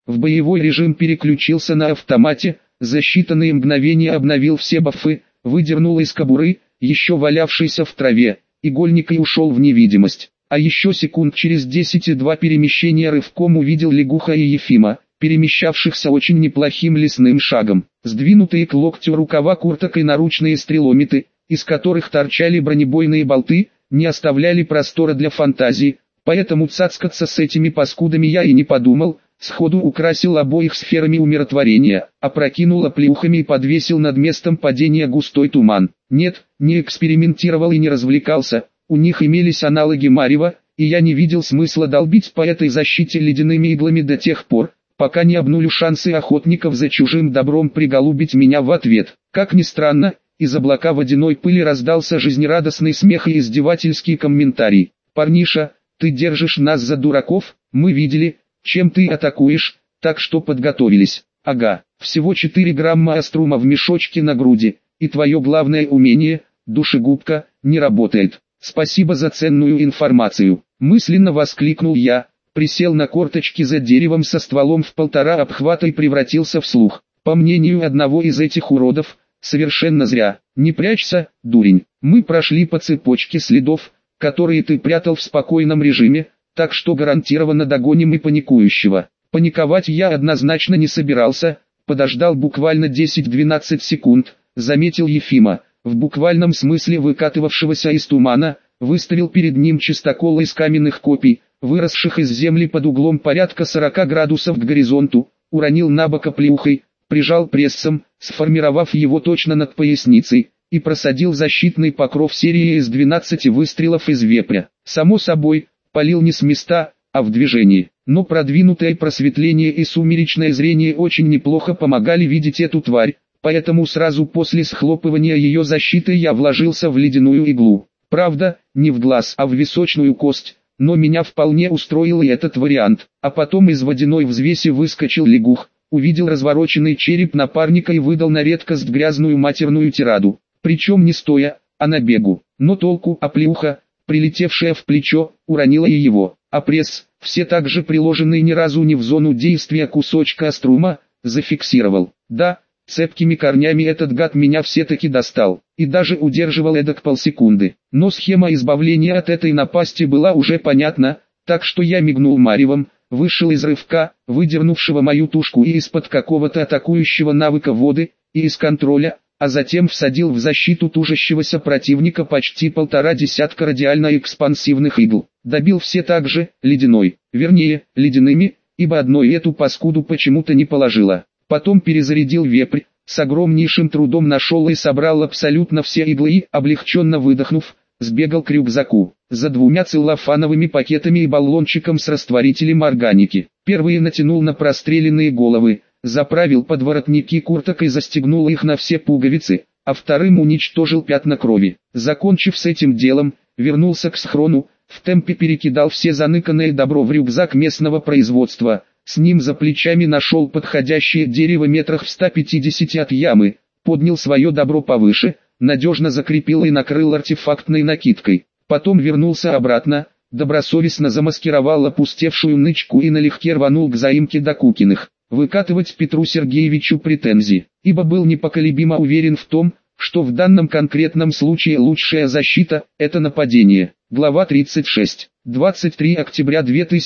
в боевой режим переключился на автомате, за считанные мгновения обновил все бафы, выдернул из кобуры, еще валявшийся в траве, игольник и ушел в невидимость. А еще секунд через 10 и 2 перемещения рывком увидел Лягуха и Ефима, перемещавшихся очень неплохим лесным шагом. Сдвинутые к локтю рукава курток и наручные стрелометы, из которых торчали бронебойные болты, не оставляли простора для фантазии, поэтому цацкаться с этими паскудами я и не подумал, сходу украсил обоих сферами умиротворения, опрокинул оплеухами и подвесил над местом падения густой туман. Нет, не экспериментировал и не развлекался, у них имелись аналоги Марева, и я не видел смысла долбить по этой защите ледяными иглами до тех пор, пока не обнулю шансы охотников за чужим добром приголубить меня в ответ. Как ни странно, из облака водяной пыли раздался жизнерадостный смех и издевательский комментарий. «Парниша, ты держишь нас за дураков, мы видели, чем ты атакуешь, так что подготовились. Ага, всего 4 грамма острума в мешочке на груди, и твое главное умение, душегубка, не работает. Спасибо за ценную информацию», мысленно воскликнул я, присел на корточки за деревом со стволом в 1,5 обхвата и превратился в слух. По мнению одного из этих уродов, совершенно зря. Не прячься, дурень. Мы прошли по цепочке следов, которые ты прятал в спокойном режиме, так что гарантированно догоним и паникующего. Паниковать я однозначно не собирался, подождал буквально 10-12 секунд, заметил Ефима, в буквальном смысле выкатывавшегося из тумана, выставил перед ним чистокол из каменных копий, выросших из земли под углом порядка 40 градусов к горизонту, уронил на бок оплеухой, прижал прессом, сформировав его точно над поясницей, и просадил защитный покров серии из 12 выстрелов из вепря. Само собой, палил не с места, а в движении. Но продвинутое просветление и сумеречное зрение очень неплохо помогали видеть эту тварь, поэтому сразу после схлопывания ее защиты я вложился в ледяную иглу. Правда, не в глаз, а в височную кость, но меня вполне устроил и этот вариант. А потом из водяной взвеси выскочил лягух, увидел развороченный череп напарника и выдал на редкость грязную матерную тираду. Причем не стоя, а на бегу. Но толку, оплеуха, прилетевшая в плечо, уронила и его. А пресс, все так же приложенный ни разу не в зону действия кусочка острума, зафиксировал. Да, цепкими корнями этот гад меня все-таки достал, и даже удерживал эдак полсекунды. Но схема избавления от этой напасти была уже понятна, так что я мигнул маревом, вышел из рывка, выдернувшего мою тушку и из-под какого-то атакующего навыка воды, и из контроля, а затем всадил в защиту тужащегося противника почти 1,5 десятка радиально-экспансивных игл. Добил все так же, ледяной, вернее, ледяными, ибо одной эту паскуду почему-то не положила. Потом перезарядил вепрь, с огромнейшим трудом нашел и собрал абсолютно все иглы и, облегченно выдохнув, сбегал к рюкзаку, за 2 целлофановыми пакетами и баллончиком с растворителем органики. Первые натянул на простреленные головы, заправил под воротники курток и застегнул их на все пуговицы, а вторым уничтожил пятна крови. Закончив с этим делом, вернулся к схрону, в темпе перекидал все заныканное добро в рюкзак местного производства, с ним за плечами нашел подходящее дерево метрах в 150 от ямы, поднял свое добро повыше, надежно закрепил и накрыл артефактной накидкой. Потом вернулся обратно, добросовестно замаскировал опустевшую нычку и налегке рванул к заимке Докукиных. Выкатывать Петру Сергеевичу претензии, ибо был непоколебимо уверен в том, что в данном конкретном случае лучшая защита – это нападение. Глава 36. 23 октября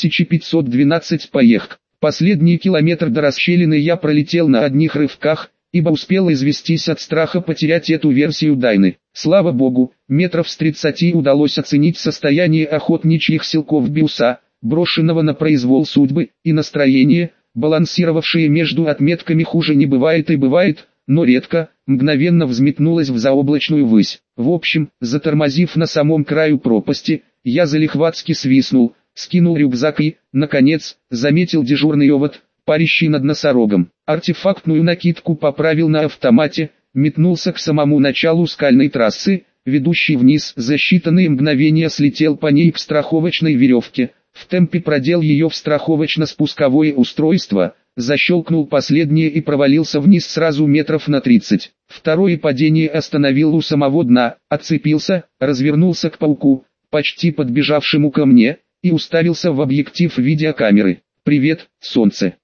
2512. Поехк. Последний километр до расщелины я пролетел на одних рывках, ибо успел известись от страха потерять эту версию Дайны. Слава богу, метров с 30 удалось оценить состояние охотничьих силков Биуса, брошенного на произвол судьбы, и настроение, балансировавшее между отметками «хуже не бывает» и «бывает», но редко, мгновенно взметнулось в заоблачную высь. В общем, затормозив на самом краю пропасти, я залихватски свистнул, скинул рюкзак и, наконец, заметил дежурный овод, парящий над носорогом. Артефактную накидку поправил на автомате, метнулся к самому началу скальной трассы, ведущей вниз, за считанные мгновения слетел по ней к страховочной веревке, в темпе продел ее в страховочно-спусковое устройство, защелкнул последнее и провалился вниз сразу метров на 30. Второе падение остановил у самого дна, отцепился, развернулся к пауку, почти подбежавшему ко мне, и уставился в объектив видеокамеры. «Привет, солнце!»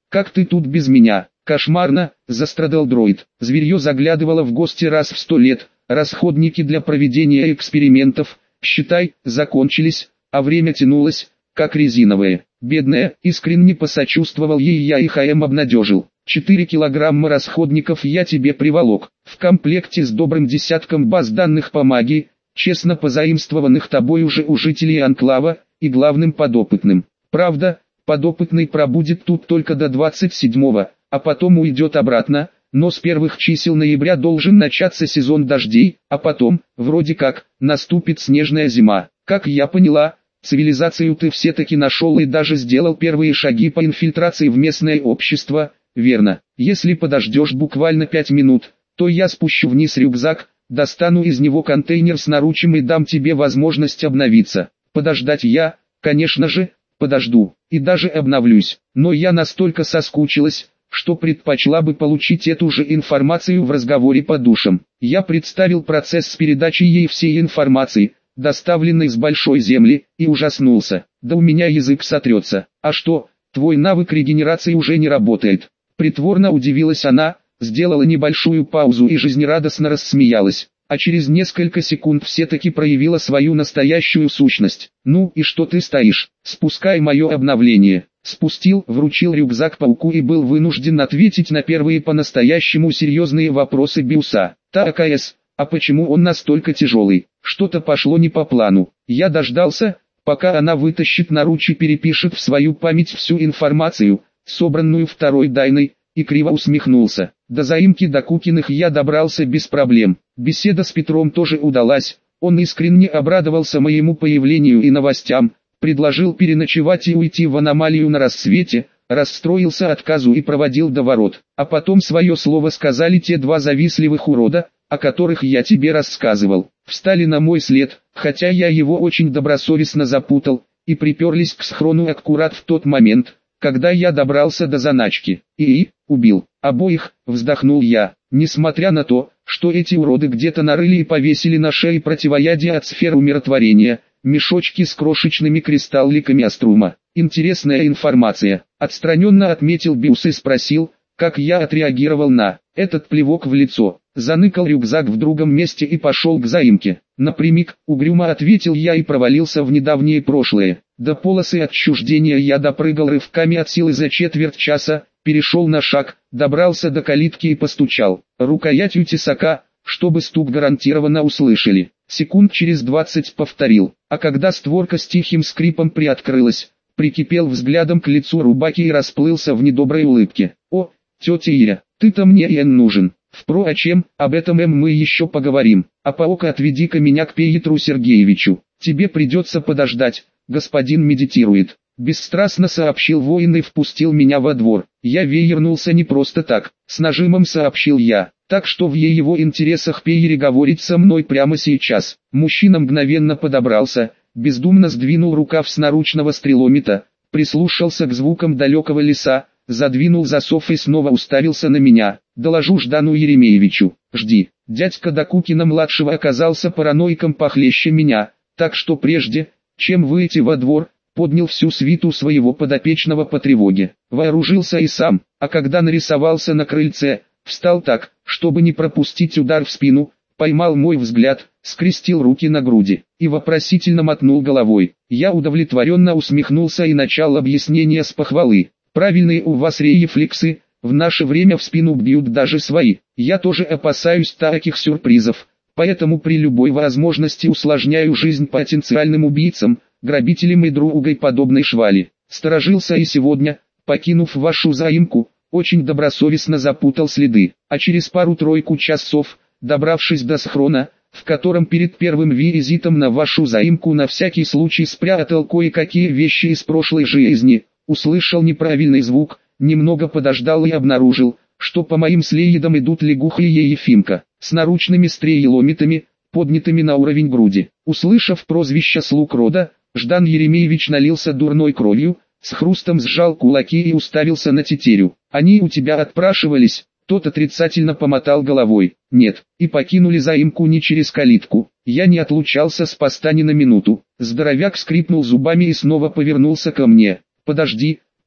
Как ты тут без меня? Кошмарно, застрадал дроид. Зверье заглядывало в гости раз в 100 лет. Расходники для проведения экспериментов, считай, закончились, а время тянулось, как резиновое. Бедная, искренне посочувствовал ей я и ХМ обнадежил. 4 килограмма расходников я тебе приволок, в комплекте с добрым десятком баз данных по магии, честно позаимствованных тобой уже у жителей Анклава, и главным подопытным. Правда, подопытный пробудет тут только до 27-го, а потом уйдет обратно, но с первых чисел ноября должен начаться сезон дождей, а потом, вроде как, наступит снежная зима. Как я поняла, цивилизацию ты все-таки нашел и даже сделал первые шаги по инфильтрации в местное общество, верно? Если подождешь буквально 5 минут, то я спущу вниз рюкзак, достану из него контейнер с наручем и дам тебе возможность обновиться. Подождать я, конечно же, подожду, и даже обновлюсь, но я настолько соскучилась, что предпочла бы получить эту же информацию в разговоре по душам. Я представил процесс с передачей ей всей информации, доставленной с большой земли, и ужаснулся. Да у меня язык сотрется. А что, твой навык регенерации уже не работает? Притворно удивилась она, сделала небольшую паузу и жизнерадостно рассмеялась, а через несколько секунд все-таки проявила свою настоящую сущность. Ну и что ты стоишь? Спускай мое обновление. Спустил, вручил рюкзак пауку и был вынужден ответить на первые по-настоящему серьезные вопросы Биуса. АКС, а почему он настолько тяжелый? Что-то пошло не по плану. Я дождался, пока она вытащит наручи и перепишет в свою память всю информацию, собранную второй Дайной, и криво усмехнулся. До заимки Докукиных я добрался без проблем. Беседа с Петром тоже удалась, он искренне обрадовался моему появлению и новостям, предложил переночевать и уйти в аномалию на рассвете, расстроился отказу и проводил до ворот. А потом свое слово сказали те два завистливых урода, о которых я тебе рассказывал. Встали на мой след, хотя я его очень добросовестно запутал, и приперлись к схрону аккурат в тот момент, когда я добрался до заначки. И убил. Обоих, вздохнул я, несмотря на то, что эти уроды где-то нарыли и повесили на шее противоядие от сфер умиротворения, мешочки с крошечными кристалликами аструма. Интересная информация. Отстраненно отметил Биус и спросил, как я отреагировал на этот плевок в лицо. Заныкал рюкзак в другом месте и пошел к заимке. Напрямик, угрюмо ответил я и провалился в недавнее прошлое. До полосы отчуждения я допрыгал рывками от силы за четверть часа, перешел на шаг, добрался до калитки и постучал рукоятью тесака, чтобы стук гарантированно услышали. Секунд через 20 повторил, а когда створка с тихим скрипом приоткрылась, прикипел взглядом к лицу рубаки и расплылся в недоброй улыбке. «О, тетя Ира, ты-то мне и нужен. Впрочем, об этом мы еще поговорим. А паука отведи-ка меня к Петру Сергеевичу. Тебе придется подождать, господин медитирует». Бесстрастно сообщил воин и впустил меня во двор. Я веернулся не просто так, с нажимом сообщил я. Так что в его интересах переговорить со мной прямо сейчас. Мужчина мгновенно подобрался, бездумно сдвинул рукав с наручного стреломета, прислушался к звукам далекого леса, задвинул засов и снова уставился на меня. Доложу Ждану Еремеевичу. Жди. Дядька Докукина-младшего оказался параноиком похлеще меня, так что прежде, чем выйти во двор, поднял всю свиту своего подопечного по тревоге. Вооружился и сам, а когда нарисовался на крыльце, встал так, чтобы не пропустить удар в спину, поймал мой взгляд, скрестил руки на груди и вопросительно мотнул головой. Я удовлетворенно усмехнулся и начал объяснение с похвалы. Правильные у вас рефлексы, в наше время в спину бьют даже свои. Я тоже опасаюсь таких сюрпризов, поэтому при любой возможности усложняю жизнь потенциальным убийцам, грабителям и другой подобной швали. Сторожился и сегодня, покинув вашу заимку, очень добросовестно запутал следы, а через пару-тройку часов, добравшись до схрона, в котором перед первым визитом на вашу заимку на всякий случай спрятал кое-какие вещи из прошлой жизни, услышал неправильный звук, немного подождал и обнаружил, что по моим следам идут Лягуха и Ефимка, с наручными стрелометами, поднятыми на уровень груди. Услышав прозвище слуг рода, Ждан Еремеевич налился дурной кровью, с хрустом сжал кулаки и уставился на тетерю. «Они у тебя отпрашивались?» Тот отрицательно помотал головой. «Нет», и покинули заимку не через калитку. Я не отлучался с поста ни на минуту. Здоровяк скрипнул зубами и снова повернулся ко мне. «Подожди,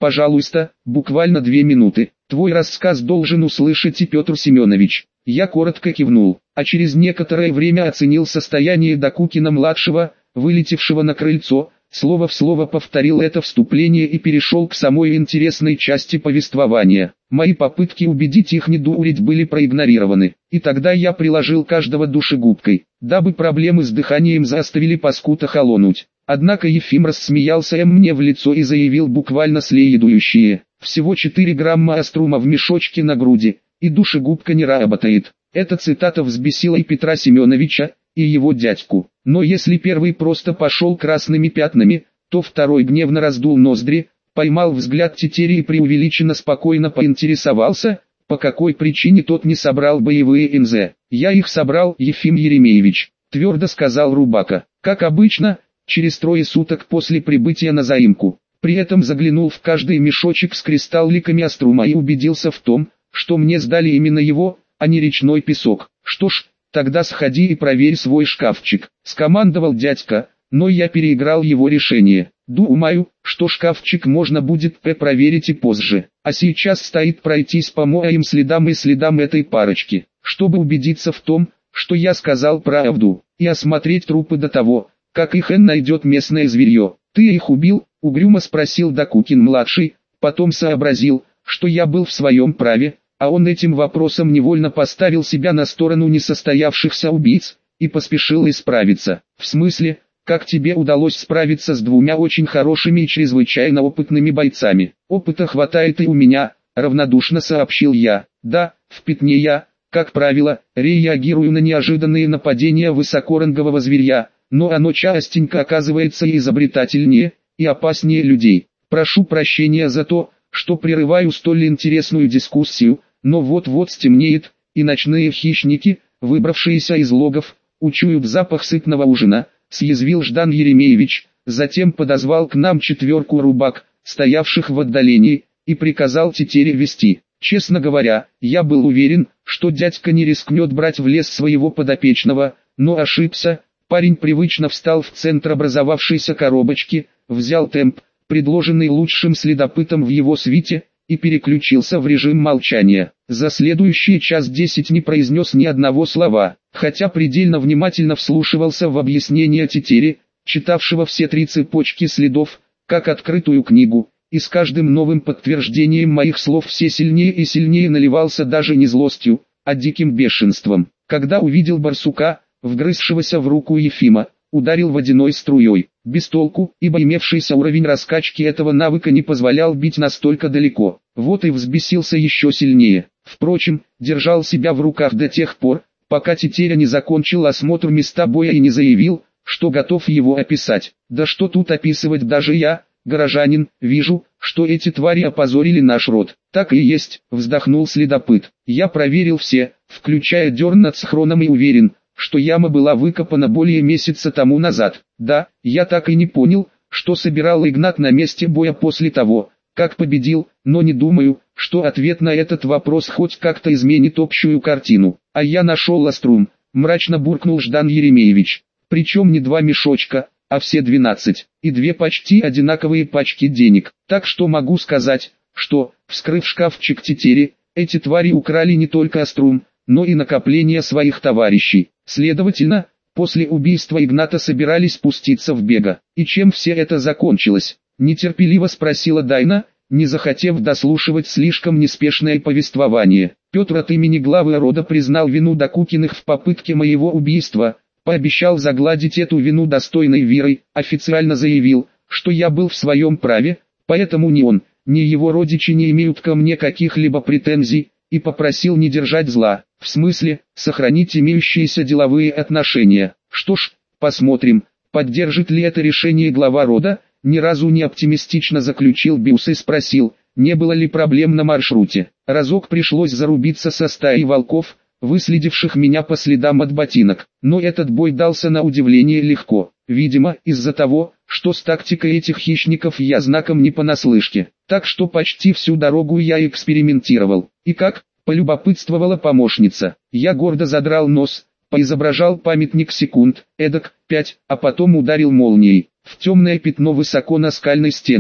Пожалуйста, буквально 2 минуты. Твой рассказ должен услышать и Петр Семенович. Я коротко кивнул, а через некоторое время оценил состояние Докукина-младшего, вылетевшего на крыльцо, слово в слово повторил это вступление и перешел к самой интересной части повествования. Мои попытки убедить их не дурить были проигнорированы, и тогда я приложил каждого душегубкой, дабы проблемы с дыханием заставили паскуда холонуть. Однако Ефим рассмеялся мне в лицо и заявил буквально следующее: всего 4 грамма аструма в мешочке на груди, и душегубка не работает. Эта цитата взбесила и Петра Семеновича, и его дядьку. Но если первый просто пошел красными пятнами, то второй гневно раздул ноздри, поймал взгляд Тетеря и преувеличенно спокойно поинтересовался, по какой причине тот не собрал боевые НЗ. «Я их собрал, Ефим Еремеевич», — твердо сказал Рубака. «Как обычно, через 3 суток после прибытия на заимку». При этом заглянул в каждый мешочек с кристалликами аструма и убедился в том, что мне сдали именно его, а не речной песок. «Что ж, тогда сходи и проверь свой шкафчик», — скомандовал дядька, но я переиграл его решение. Думаю, что шкафчик можно будет проверить и позже, а сейчас стоит пройтись по моим следам и следам этой парочки, чтобы убедиться в том, что я сказал правду, и осмотреть трупы до того, как их найдет местное зверье. «Ты их убил?» — угрюмо спросил Докукин-младший, потом сообразил, что я был в своем праве, а он этим вопросом невольно поставил себя на сторону несостоявшихся убийц, и поспешил исправиться. «В смысле, как тебе удалось справиться с 2 очень хорошими и чрезвычайно опытными бойцами?» «Опыта хватает и у меня», — равнодушно сообщил я. «Да, в пятне я, как правило, реагирую на неожиданные нападения высокорангового зверя, но оно частенько оказывается и изобретательнее, и опаснее людей. Прошу прощения за то, что прерываю столь интересную дискуссию, но вот-вот стемнеет, и ночные хищники, выбравшиеся из логов, учуют запах сытного ужина», — съязвил Ждан Еремеевич, затем подозвал к нам 4 рубак, стоявших в отдалении, и приказал Тетере вести. Честно говоря, я был уверен, что дядька не рискнет брать в лес своего подопечного, но ошибся. Парень привычно встал в центр образовавшейся коробочки, взял темп, предложенный лучшим следопытом в его свите, и переключился в режим молчания. За следующие 1:10 не произнес ни одного слова, хотя предельно внимательно вслушивался в объяснения Тетери, читавшего все 3 цепочки следов, как открытую книгу, и с каждым новым подтверждением моих слов все сильнее и сильнее наливался даже не злостью, а диким бешенством. Когда увидел барсука, вгрызшегося в руку Ефима, ударил водяной струей, без толку, ибо имевшийся уровень раскачки этого навыка не позволял бить настолько далеко. Вот и взбесился еще сильнее. Впрочем, держал себя в руках до тех пор, пока Тетеря не закончил осмотр места боя и не заявил, что готов его описать. Да что тут описывать, даже я, горожанин, вижу, что эти твари опозорили наш род. Так и есть, вздохнул следопыт. Я проверил все, включая дерн над схроном, и уверен, что яма была выкопана более месяца тому назад. Да, я так и не понял, что собирал Игнат на месте боя после того, как победил, но не думаю, что ответ на этот вопрос хоть как-то изменит общую картину. А я нашел аструм, мрачно буркнул Ждан Еремеевич. Причем не 2 мешочка, а все 12, и 2 почти одинаковые пачки денег. Так что могу сказать, что, вскрыв шкафчик Тетери, эти твари украли не только аструм, но и накопления своих товарищей. Следовательно, после убийства Игната собирались спуститься в бега. И чем все это закончилось? Нетерпеливо спросила Дайна, не захотев дослушивать слишком неспешное повествование. Петр от имени главы рода признал вину Докукиных в попытке моего убийства, пообещал загладить эту вину достойной вирой, официально заявил, что я был в своем праве, поэтому ни он, ни его родичи не имеют ко мне каких-либо претензий, и попросил не держать зла, в смысле, сохранить имеющиеся деловые отношения. Что ж, посмотрим, поддержит ли это решение глава рода. Ни разу не оптимистично заключил Бюс и спросил, не было ли проблем на маршруте. Разок пришлось зарубиться со стаей волков, выследивших меня по следам от ботинок, но этот бой дался на удивление легко, видимо, из-за того, что с тактикой этих хищников я знаком не понаслышке, так что почти всю дорогу я экспериментировал. И как? Полюбопытствовала помощница. Я гордо задрал нос, поизображал памятник секунд, эдак 5, а потом ударил молнией в темное пятно высоко на скальной стенке.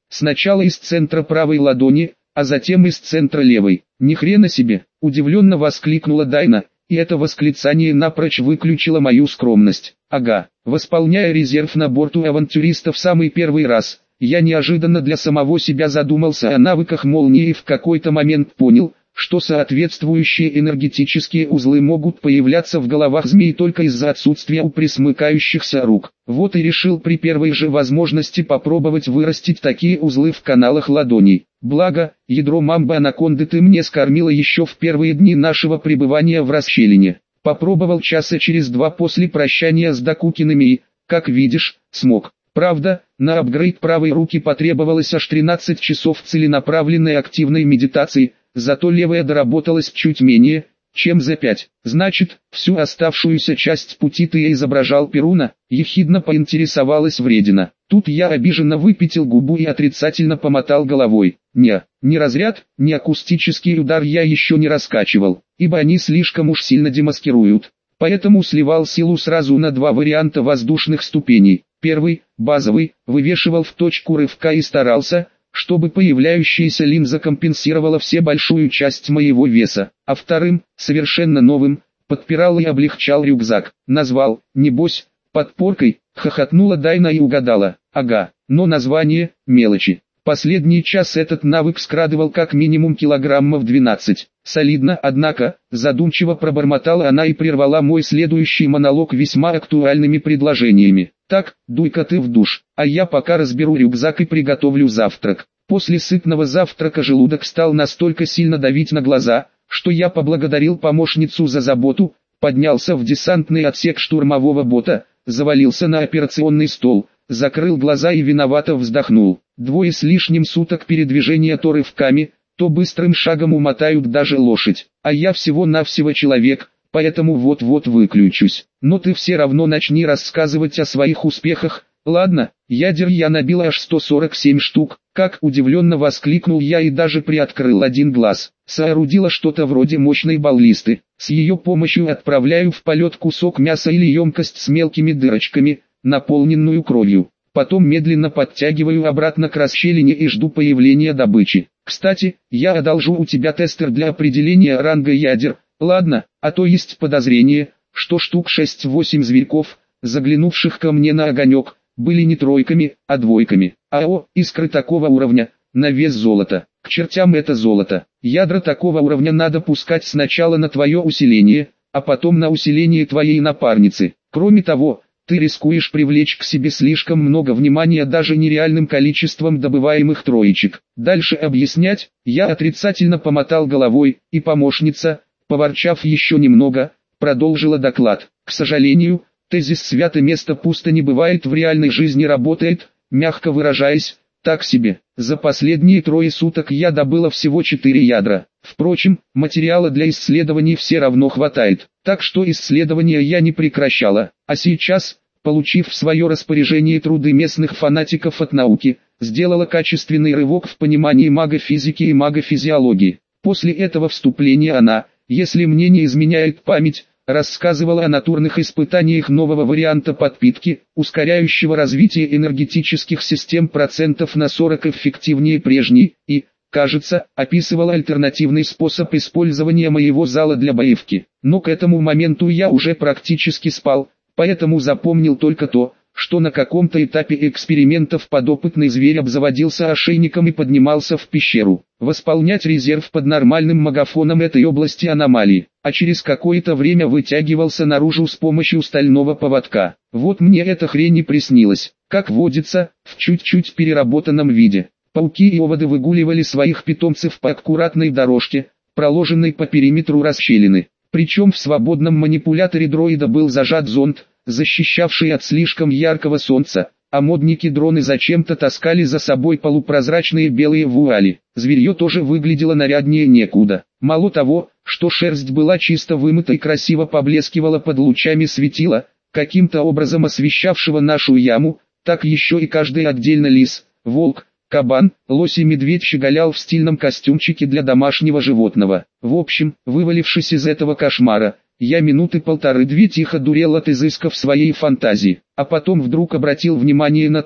Сначала из центра правой ладони, а затем из центра левой. Ни хрена себе, удивленно воскликнула Дайна, и это восклицание напрочь выключило мою скромность. Ага, восполняя резерв на борту авантюриста в самый первый раз, я неожиданно для самого себя задумался о навыках молнии и в какой-то момент понял, что соответствующие энергетические узлы могут появляться в головах змей только из-за отсутствия у присмыкающихся рук. Вот и решил при первой же возможности попробовать вырастить такие узлы в каналах ладоней. Благо, ядро мамбы-анаконды ты мне скормила еще в первые дни нашего пребывания в расщелине. Попробовал часа через 2 после прощания с Докукиными и, как видишь, смог. Правда, на апгрейд правой руки потребовалось аж 13 часов целенаправленной активной медитации, зато левая доработалась чуть менее, чем за 5. Значит, всю оставшуюся часть пути ты изображал Перуна, ехидно поинтересовалась вредина. Тут я обиженно выпятил губу и отрицательно помотал головой. Ни разряд, ни акустический удар я еще не раскачивал, ибо они слишком уж сильно демаскируют. Поэтому сливал силу сразу на 2 варианта воздушных ступеней. Первый, базовый, вывешивал в точку рывка и старался, чтобы появляющаяся линза компенсировала все большую часть моего веса, а вторым, совершенно новым, подпирал и облегчал рюкзак. Назвал, небось, подпоркой, хохотнула Дайна и угадала. Ага, но название – мелочи. Последний час этот навык скрадывал как минимум килограммов 12. Солидно, однако, задумчиво пробормотала она и прервала мой следующий монолог весьма актуальными предложениями. Так, дуй-ка ты в душ, а я пока разберу рюкзак и приготовлю завтрак. После сытного завтрака желудок стал настолько сильно давить на глаза, что я поблагодарил помощницу за заботу, поднялся в десантный отсек штурмового бота, завалился на операционный стол, закрыл глаза и виновато вздохнул. 2 с лишним суток передвижения то рывками, то быстрым шагом умотают даже лошадь, а я всего-навсего человек, поэтому вот-вот выключусь. Но ты все равно начни рассказывать о своих успехах. Ладно, ядер я набил аж 147 штук, как удивленно воскликнул я и даже приоткрыл один глаз. Соорудила что-то вроде мощной баллисты. С ее помощью отправляю в полет кусок мяса или емкость с мелкими дырочками, наполненную кровью. Потом медленно подтягиваю обратно к расщелине и жду появления добычи. Кстати, я одолжу у тебя тестер для определения ранга ядер. Ладно, а то есть подозрение, что штук 6-8 зверьков, заглянувших ко мне на огонек, были не тройками, а двойками. АО, искры такого уровня, на вес золота. К чертям это золото. Ядра такого уровня надо пускать сначала на твое усиление, а потом на усиление твоей напарницы. Кроме того, ты рискуешь привлечь к себе слишком много внимания даже нереальным количеством добываемых троечек. Дальше объяснять, я отрицательно помотал головой, и помощница, поворчав еще немного, продолжила доклад. К сожалению, тезис «свято место пусто не бывает» в реальной жизни работает, мягко выражаясь, так себе. За последние 3 суток я добыла всего 4 ядра. Впрочем, материала для исследований все равно хватает, так что исследования я не прекращала. А сейчас, получив в свое распоряжение труды местных фанатиков от науки, сделала качественный рывок в понимании магофизики и магофизиологии. После этого вступления она, если мне не изменяет память, рассказывала о натурных испытаниях нового варианта подпитки, ускоряющего развитие энергетических систем процентов на 40 эффективнее прежней, и, кажется, описывала альтернативный способ использования моего зала для боевки. Но к этому моменту я уже практически спал, поэтому запомнил только то, что на каком-то этапе экспериментов подопытный зверь обзаводился ошейником и поднимался в пещеру. Восполнять резерв под нормальным магафоном этой области аномалии, а через какое-то время вытягивался наружу с помощью стального поводка. Вот мне эта хрень и приснилась, как водится, в чуть-чуть переработанном виде. Пауки и оводы выгуливали своих питомцев по аккуратной дорожке, проложенной по периметру расщелины. Причем в свободном манипуляторе дроида был зажат зонд, защищавший от слишком яркого солнца, а модники-дроны зачем-то таскали за собой полупрозрачные белые вуали. Зверье тоже выглядело наряднее некуда. Мало того, что шерсть была чисто вымыта и красиво поблескивала под лучами светила, каким-то образом освещавшего нашу яму, так еще и каждый отдельно лис, волк, кабан, лось и медведь щеголял в стильном костюмчике для домашнего животного. В общем, вывалившись из этого кошмара, я минуты 1,5-2 тихо дурел от изысков своей фантазии, а потом вдруг обратил внимание на то,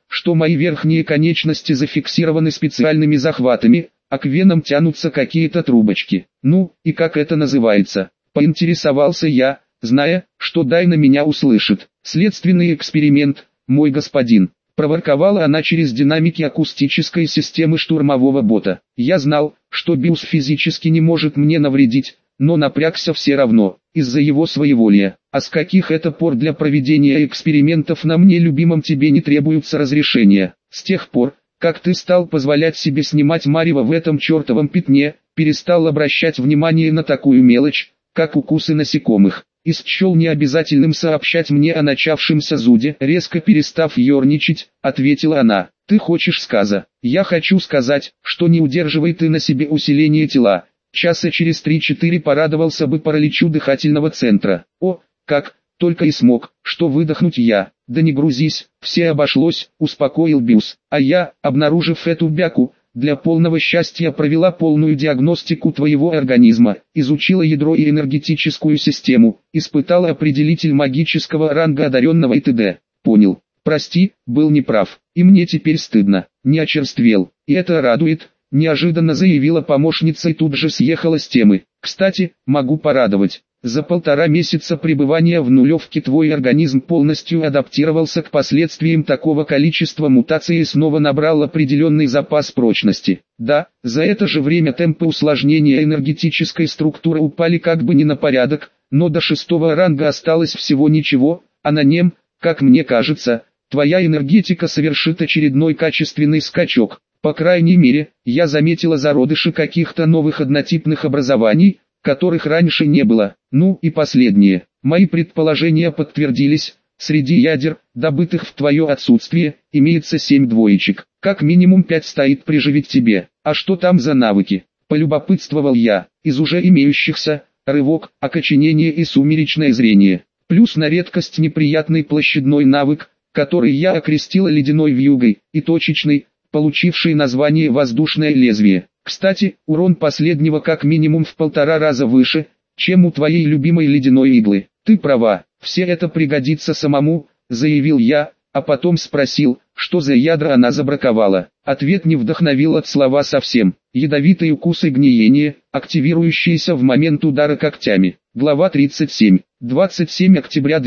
что мои верхние конечности зафиксированы специальными захватами, а к венам тянутся какие-то трубочки. Ну, и как это называется? Поинтересовался я, зная, что Дайна меня услышит. Следственный эксперимент, мой господин. Проворковала она через динамики акустической системы штурмового бота. Я знал, что Биус физически не может мне навредить, но напрягся все равно, из-за его своеволия. А с каких это пор для проведения экспериментов на мне любимом тебе не требуются разрешения? С тех пор, как ты стал позволять себе снимать марево в этом чертовом пятне, перестал обращать внимание на такую мелочь, как укусы насекомых. И счел необязательным сообщать мне о начавшемся зуде. Резко перестав ерничать, ответила она. Ты хочешь сказа? Я хочу сказать, что не удерживай ты на себе усиление тела. Часа через 3-4 порадовался бы параличу дыхательного центра. О, как, только и смог, что выдохнуть я. Да не грузись, все обошлось, успокоил Биус. А я, обнаружив эту бяку, для полного счастья провела полную диагностику твоего организма, изучила ядро и энергетическую систему, испытала определитель магического ранга одаренного и т.д. Понял. Прости, был неправ, и мне теперь стыдно, не очерствел, и это радует, неожиданно заявила помощница и тут же съехала с темы. Кстати, могу порадовать. За 1,5 месяца пребывания в нулевке твой организм полностью адаптировался к последствиям такого количества мутаций и снова набрал определенный запас прочности. Да, за это же время темпы усложнения энергетической структуры упали как бы не на порядок, но до 6-го ранга осталось всего ничего, а на нем, как мне кажется, твоя энергетика совершит очередной качественный скачок. По крайней мере, я заметила зародыши каких-то новых однотипных образований, которых раньше не было. Ну и последнее. Мои предположения подтвердились. Среди ядер, добытых в твое отсутствие, имеется 7 двоечек. Как минимум 5 стоит приживить тебе. А что там за навыки? Полюбопытствовал я. Из уже имеющихся, рывок, окоченение и сумеречное зрение. Плюс на редкость неприятный площадной навык, который я окрестила ледяной вьюгой, и точечный, получивший название воздушное лезвие. Кстати, урон последнего как минимум в 1,5 раза выше, чем у твоей любимой ледяной иглы. Ты права, все это пригодится самому, заявил я, а потом спросил, что за ядра она забраковала. Ответ не вдохновил от слова совсем. Ядовитые укусы гниения, активирующиеся в момент удара когтями. Глава 37. 27 октября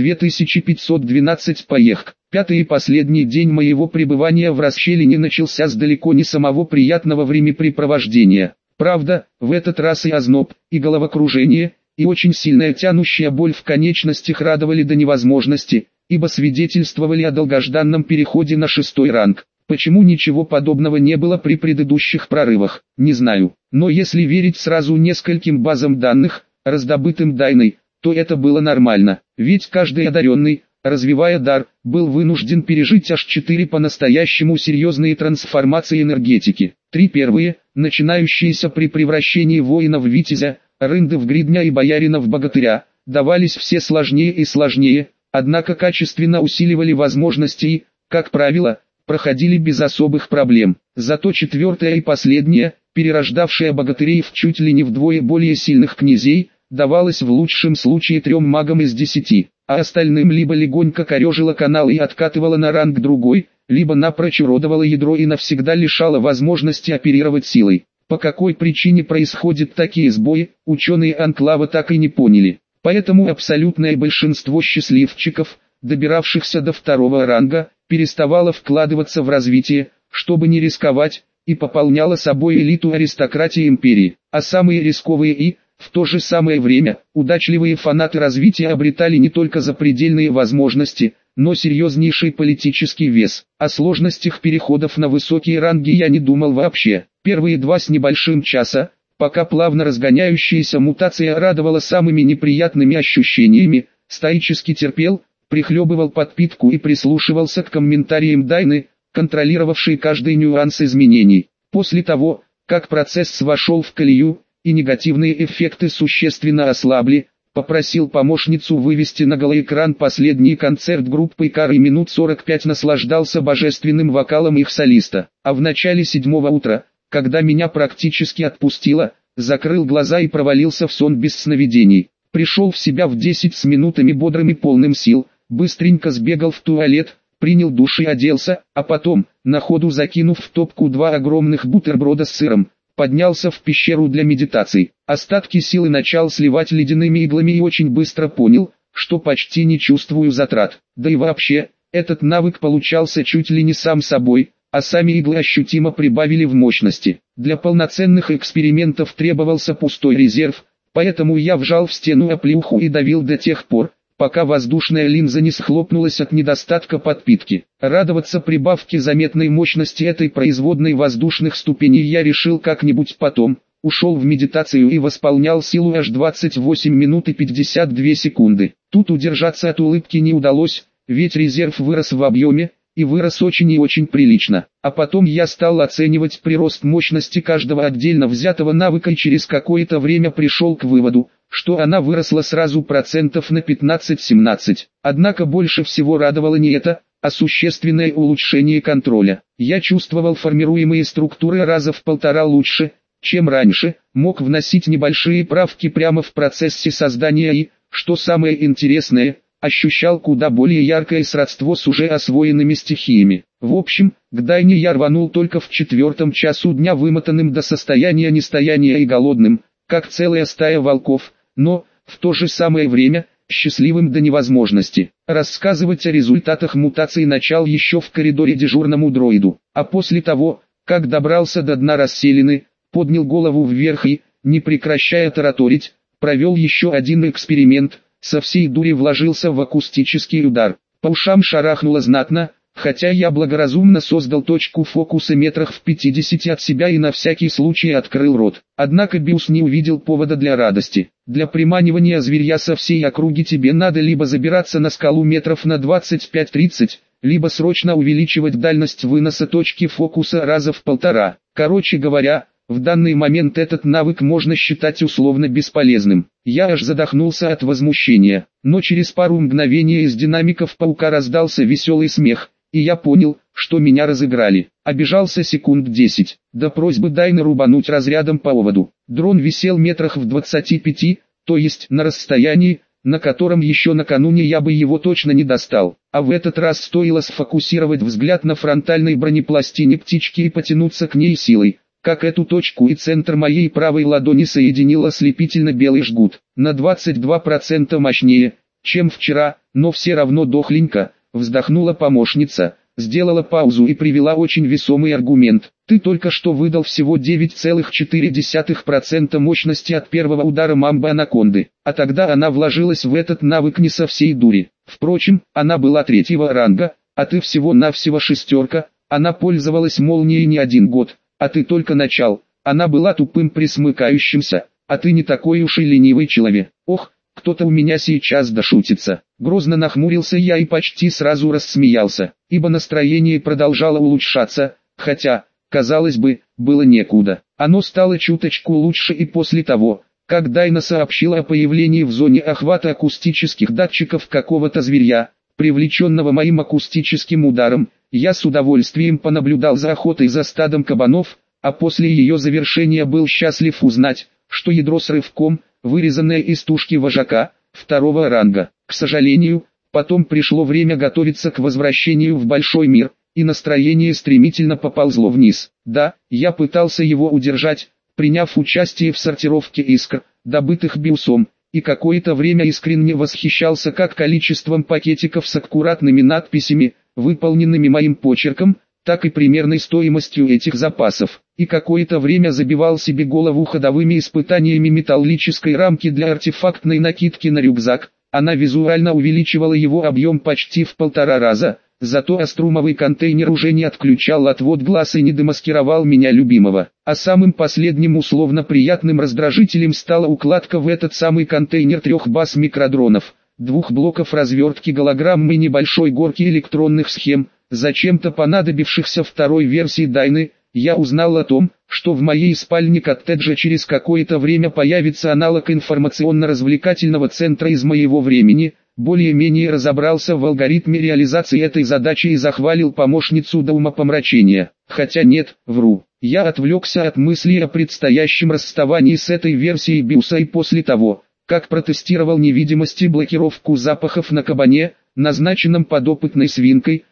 2512 поехк. Пятый и последний день моего пребывания в расщелине начался с далеко не самого приятного времяпрепровождения. Правда, в этот раз и озноб, и головокружение, и очень сильная тянущая боль в конечностях радовали до невозможности, ибо свидетельствовали о долгожданном переходе на 6-й ранг. Почему ничего подобного не было при предыдущих прорывах, не знаю. Но если верить сразу нескольким базам данных, раздобытым Дайной, то это было нормально. Ведь каждый одаренный, развивая дар, был вынужден пережить аж 4 по-настоящему серьезные трансформации энергетики. 3 первые, начинающиеся при превращении воина в витязя, рынды в гридня и боярина в богатыря, давались все сложнее и сложнее, однако качественно усиливали возможности и, как правило, проходили без особых проблем. Зато 4-я и последняя, перерождавшая богатырей в чуть ли не вдвое более сильных князей, давалась в лучшем случае 3 магам из 10, а остальным либо легонько корежила канал и откатывала на ранг другой, либо напрочь уродовала ядро и навсегда лишала возможности оперировать силой. По какой причине происходят такие сбои, ученые Анклава так и не поняли. Поэтому абсолютное большинство счастливчиков, добиравшихся до 2-го ранга, переставало вкладываться в развитие, чтобы не рисковать, и пополняло собой элиту аристократии империи. А самые рисковые и, в то же самое время, удачливые фанаты развития обретали не только запредельные возможности, но серьезнейший политический вес. О сложностях переходов на высокие ранги я не думал вообще. Первые 2 с небольшим часа, пока плавно разгоняющаяся мутация радовала самыми неприятными ощущениями, стоически терпел, прихлебывал подпитку и прислушивался к комментариям Дайны, контролировавшей каждый нюанс изменений. После того, как процесс вошел в колею, и негативные эффекты существенно ослабли, попросил помощницу вывести на голоэкран последний концерт группы Икар и минут 45 наслаждался божественным вокалом их солиста. А в начале 7-го утра, когда меня практически отпустило, закрыл глаза и провалился в сон без сновидений. Пришел в себя в 10 с минутами бодрым и полным сил, быстренько сбегал в туалет, принял душ и оделся, а потом, на ходу закинув в топку 2 огромных бутерброда с сыром, поднялся в пещеру для медитаций. Остатки силы начал сливать ледяными иглами и очень быстро понял, что почти не чувствую затрат. Да и вообще, этот навык получался чуть ли не сам собой, а сами иглы ощутимо прибавили в мощности. Для полноценных экспериментов требовался пустой резерв, поэтому я вжал в стену оплеуху и давил до тех пор, пока воздушная линза не схлопнулась от недостатка подпитки. Радоваться прибавке заметной мощности этой производной воздушных ступеней я решил как-нибудь потом. Ушел в медитацию и восполнял силу аж 28 минут и 52 секунды. Тут удержаться от улыбки не удалось, ведь резерв вырос в объеме, и вырос очень и очень прилично. А потом я стал оценивать прирост мощности каждого отдельно взятого навыка и через какое-то время пришел к выводу, что она выросла сразу процентов на 15-17. Однако больше всего радовало не это, а существенное улучшение контроля. Я чувствовал формируемые структуры раза в 1,5 лучше, чем раньше, мог вносить небольшие правки прямо в процессе создания и, что самое интересное, ощущал куда более яркое сродство с уже освоенными стихиями. В общем, к Дайне я рванул только в 4 часу дня, вымотанным до состояния нестояния и голодным, как целая стая волков, но, в то же самое время, счастливым до невозможности. Рассказывать о результатах мутации начал еще в коридоре дежурному дроиду, а после того, как добрался до дна расселены, поднял голову вверх и, не прекращая тараторить, провел еще один эксперимент, со всей дури вложился в акустический удар. По ушам шарахнуло знатно, хотя я благоразумно создал точку фокуса метрах в 50 от себя и на всякий случай открыл рот. Однако Биус не увидел повода для радости. Для приманивания зверья со всей округи тебе надо либо забираться на скалу метров на 25-30, либо срочно увеличивать дальность выноса точки фокуса раза в 1,5. Короче говоря, в данный момент этот навык можно считать условно бесполезным. Я аж задохнулся от возмущения, но через пару мгновений из динамиков паука раздался веселый смех, и я понял, что меня разыграли. Обижался секунд 10, до просьбы Дайны рубануть разрядом по оводу. Дрон висел метрах в 25, то есть на расстоянии, на котором еще накануне я бы его точно не достал. А в этот раз стоило сфокусировать взгляд на фронтальной бронепластине птички и потянуться к ней силой, как эту точку и центр моей правой ладони соединил ослепительно белый жгут. На 22% мощнее, чем вчера, но все равно дохленько, вздохнула помощница, сделала паузу и привела очень весомый аргумент. Ты только что выдал всего 9,4% мощности от первого удара мамбы-анаконды, а тогда она вложилась в этот навык не со всей дури. Впрочем, она была 3-го ранга, а ты всего-навсего 6, она пользовалась молнией не 1 год. А ты только начал, она была тупым присмыкающимся, а ты не такой уж и ленивый человек. Ох, кто-то у меня сейчас дошутится. Грозно нахмурился я и почти сразу рассмеялся, ибо настроение продолжало улучшаться, хотя, казалось бы, было некуда. Оно стало чуточку лучше и после того, как Дайна сообщила о появлении в зоне охвата акустических датчиков какого-то зверья, привлеченного моим акустическим ударом. Я с удовольствием понаблюдал за охотой за стадом кабанов, а после ее завершения был счастлив узнать, что ядро с рывком, вырезанное из тушки вожака, 2-го ранга. К сожалению, потом пришло время готовиться к возвращению в большой мир, и настроение стремительно поползло вниз. Да, я пытался его удержать, приняв участие в сортировке искр, добытых Биусом, и какое-то время искренне восхищался как количеством пакетиков с аккуратными надписями, выполненными моим почерком, так и примерной стоимостью этих запасов, и какое-то время забивал себе голову ходовыми испытаниями металлической рамки для артефактной накидки на рюкзак. Она визуально увеличивала его объем почти в 1,5 раза, зато аструмовый контейнер уже не отключал отвод глаз и не демаскировал меня любимого. А самым последним условно приятным раздражителем стала укладка в этот самый контейнер 3 баз микродронов, 2 блоков развертки голограммы и небольшой горки электронных схем, зачем-то понадобившихся второй версии Дайны. Я узнал о том, что в моей спальне коттеджа через какое-то время появится аналог информационно-развлекательного центра из моего времени. Более-менее разобрался в алгоритме реализации этой задачи и захвалил помощницу до умопомрачения. Хотя нет, вру. Я отвлекся от мыслей о предстоящем расставании с этой версией Биуса и после того, как протестировал невидимость и блокировку запахов на кабане, назначенном подопытной свинкой,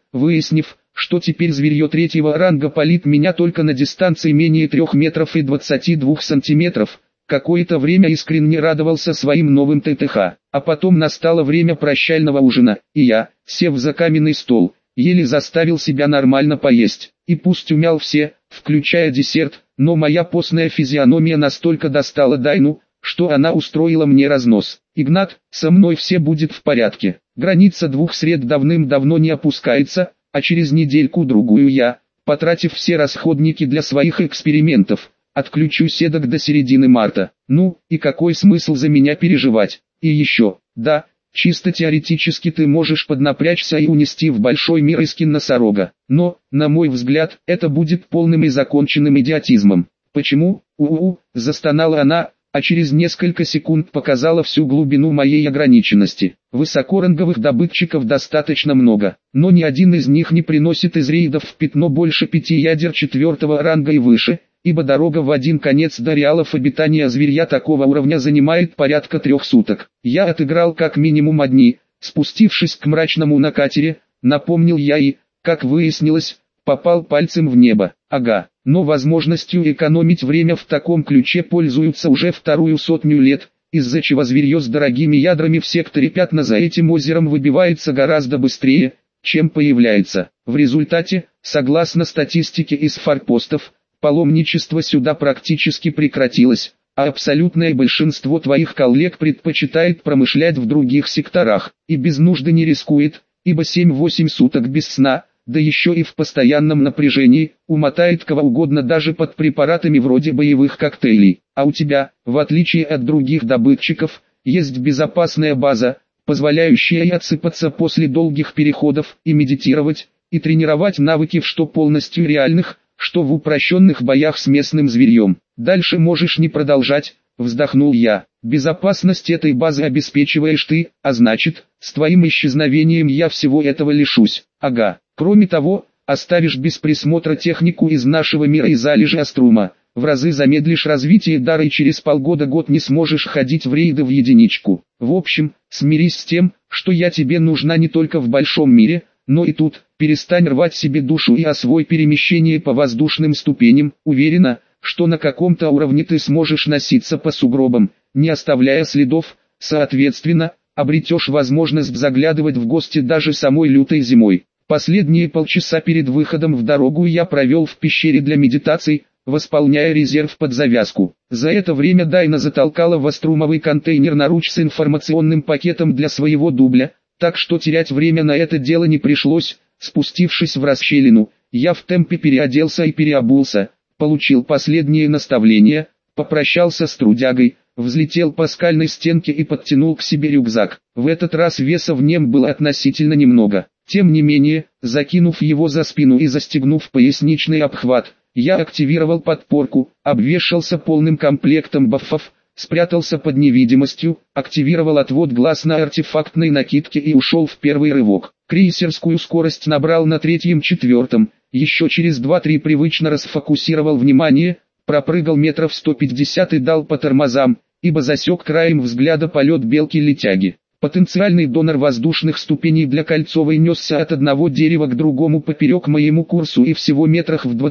выяснив, что теперь зверье третьего ранга палит меня только на дистанции менее 3 метров и 22 сантиметров, какое-то время искренне радовался своим новым ТТХ. А потом настало время прощального ужина, и я, сев за каменный стол, еле заставил себя нормально поесть. И пусть умял все, включая десерт, но моя постная физиономия настолько достала Дайну, что она устроила мне разнос. «Игнат, со мной все будет в порядке. Граница двух сред давным-давно не опускается, а через недельку-другую я, потратив все расходники для своих экспериментов, отключу седок до середины марта. Ну, и какой смысл за меня переживать? И еще, да, чисто теоретически ты можешь поднапрячься и унести в большой мир Искин носорога. Но, на мой взгляд, это будет полным и законченным идиотизмом. Почему? Застонала она, а через несколько секунд показала всю глубину моей ограниченности. Высокоранговых добытчиков достаточно много, но ни один из них не приносит из рейдов в пятно больше 5 ядер 4-го ранга и выше, ибо дорога в один конец до реалов обитания зверья такого уровня занимает порядка 3 суток. Я отыграл как минимум одни, спустившись к мрачному на катере, напомнил я и, как выяснилось, попал пальцем в небо. Ага, но возможностью экономить время в таком ключе пользуются уже 200 лет, из-за чего зверье с дорогими ядрами в секторе Пятна за этим озером выбивается гораздо быстрее, чем появляется. В результате, согласно статистике из форпостов, паломничество сюда практически прекратилось, а абсолютное большинство твоих коллег предпочитает промышлять в других секторах, и без нужды не рискует, ибо 7-8 суток без сна, да еще и в постоянном напряжении, умотает кого угодно даже под препаратами вроде боевых коктейлей. А у тебя, в отличие от других добытчиков, есть безопасная база, позволяющая и отсыпаться после долгих переходов, и медитировать, и тренировать навыки в что полностью реальных, что в упрощенных боях с местным зверьем. Дальше можешь не продолжать, вздохнул я. Безопасность этой базы обеспечиваешь ты, а значит, с твоим исчезновением я всего этого лишусь. Ага. Кроме того, оставишь без присмотра технику из нашего мира и залежи Аструма, в разы замедлишь развитие дара и через полгода-год не сможешь ходить в рейды в единичку. В общем, смирись с тем, что я тебе нужна не только в большом мире, но и тут. Перестань рвать себе душу и освой перемещение по воздушным ступеням. Уверена, что на каком-то уровне ты сможешь носиться по сугробам, не оставляя следов, соответственно, обретешь возможность заглядывать в гости даже самой лютой зимой. Последние полчаса перед выходом в дорогу я провел в пещере для медитаций, восполняя резерв под завязку. За это время Дайна затолкала в аструмовый контейнер наруч с информационным пакетом для своего дубля, так что терять время на это дело не пришлось. Спустившись в расщелину, я в темпе переоделся и переобулся, получил последние наставления, попрощался с трудягой, взлетел по скальной стенке и подтянул к себе рюкзак. В этот раз веса в нем было относительно немного. Тем не менее, закинув его за спину и застегнув поясничный обхват, я активировал подпорку, обвешался полным комплектом бафов, спрятался под невидимостью, активировал отвод глаз на артефактной накидке и ушел в первый рывок. Крейсерскую скорость набрал на 3-4, еще через 2-3 привычно расфокусировал внимание, пропрыгал метров 150 и дал по тормозам, ибо засек краем взгляда полет белки-летяги. Потенциальный донор воздушных ступеней для Кольцовой несся от одного дерева к другому поперек моему курсу и всего метрах в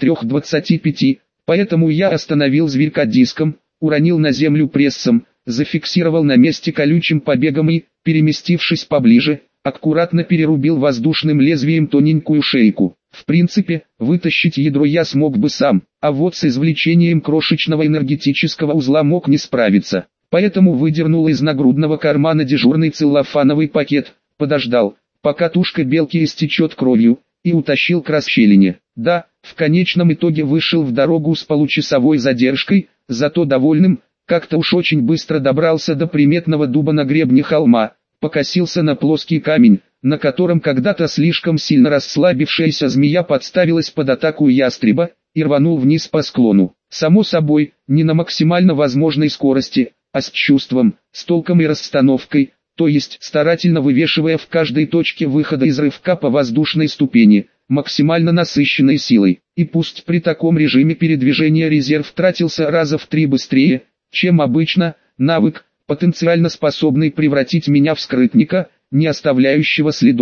23-25, поэтому я остановил зверька диском, уронил на землю прессом, зафиксировал на месте колючим побегом и, переместившись поближе, аккуратно перерубил воздушным лезвием тоненькую шейку. В принципе, вытащить ядро я смог бы сам, а вот с извлечением крошечного энергетического узла мог не справиться. Поэтому выдернул из нагрудного кармана дежурный целлофановый пакет, подождал, пока тушка белки истечет кровью, и утащил к расщелине. Да, в конечном итоге вышел в дорогу с получасовой задержкой, зато довольным, как-то уж очень быстро добрался до приметного дуба на гребне холма, покосился на плоский камень, на котором когда-то слишком сильно расслабившаяся змея подставилась под атаку ястреба, и рванул вниз по склону. Само собой, не на максимально возможной скорости, а с чувством, с толком и расстановкой, то есть старательно вывешивая в каждой точке выхода из рывка по воздушной ступени, максимально насыщенной силой. И пусть при таком режиме передвижения резерв тратился раза в 3 быстрее, чем обычно, навык, потенциально способный превратить меня в скрытника, не оставляющего следов,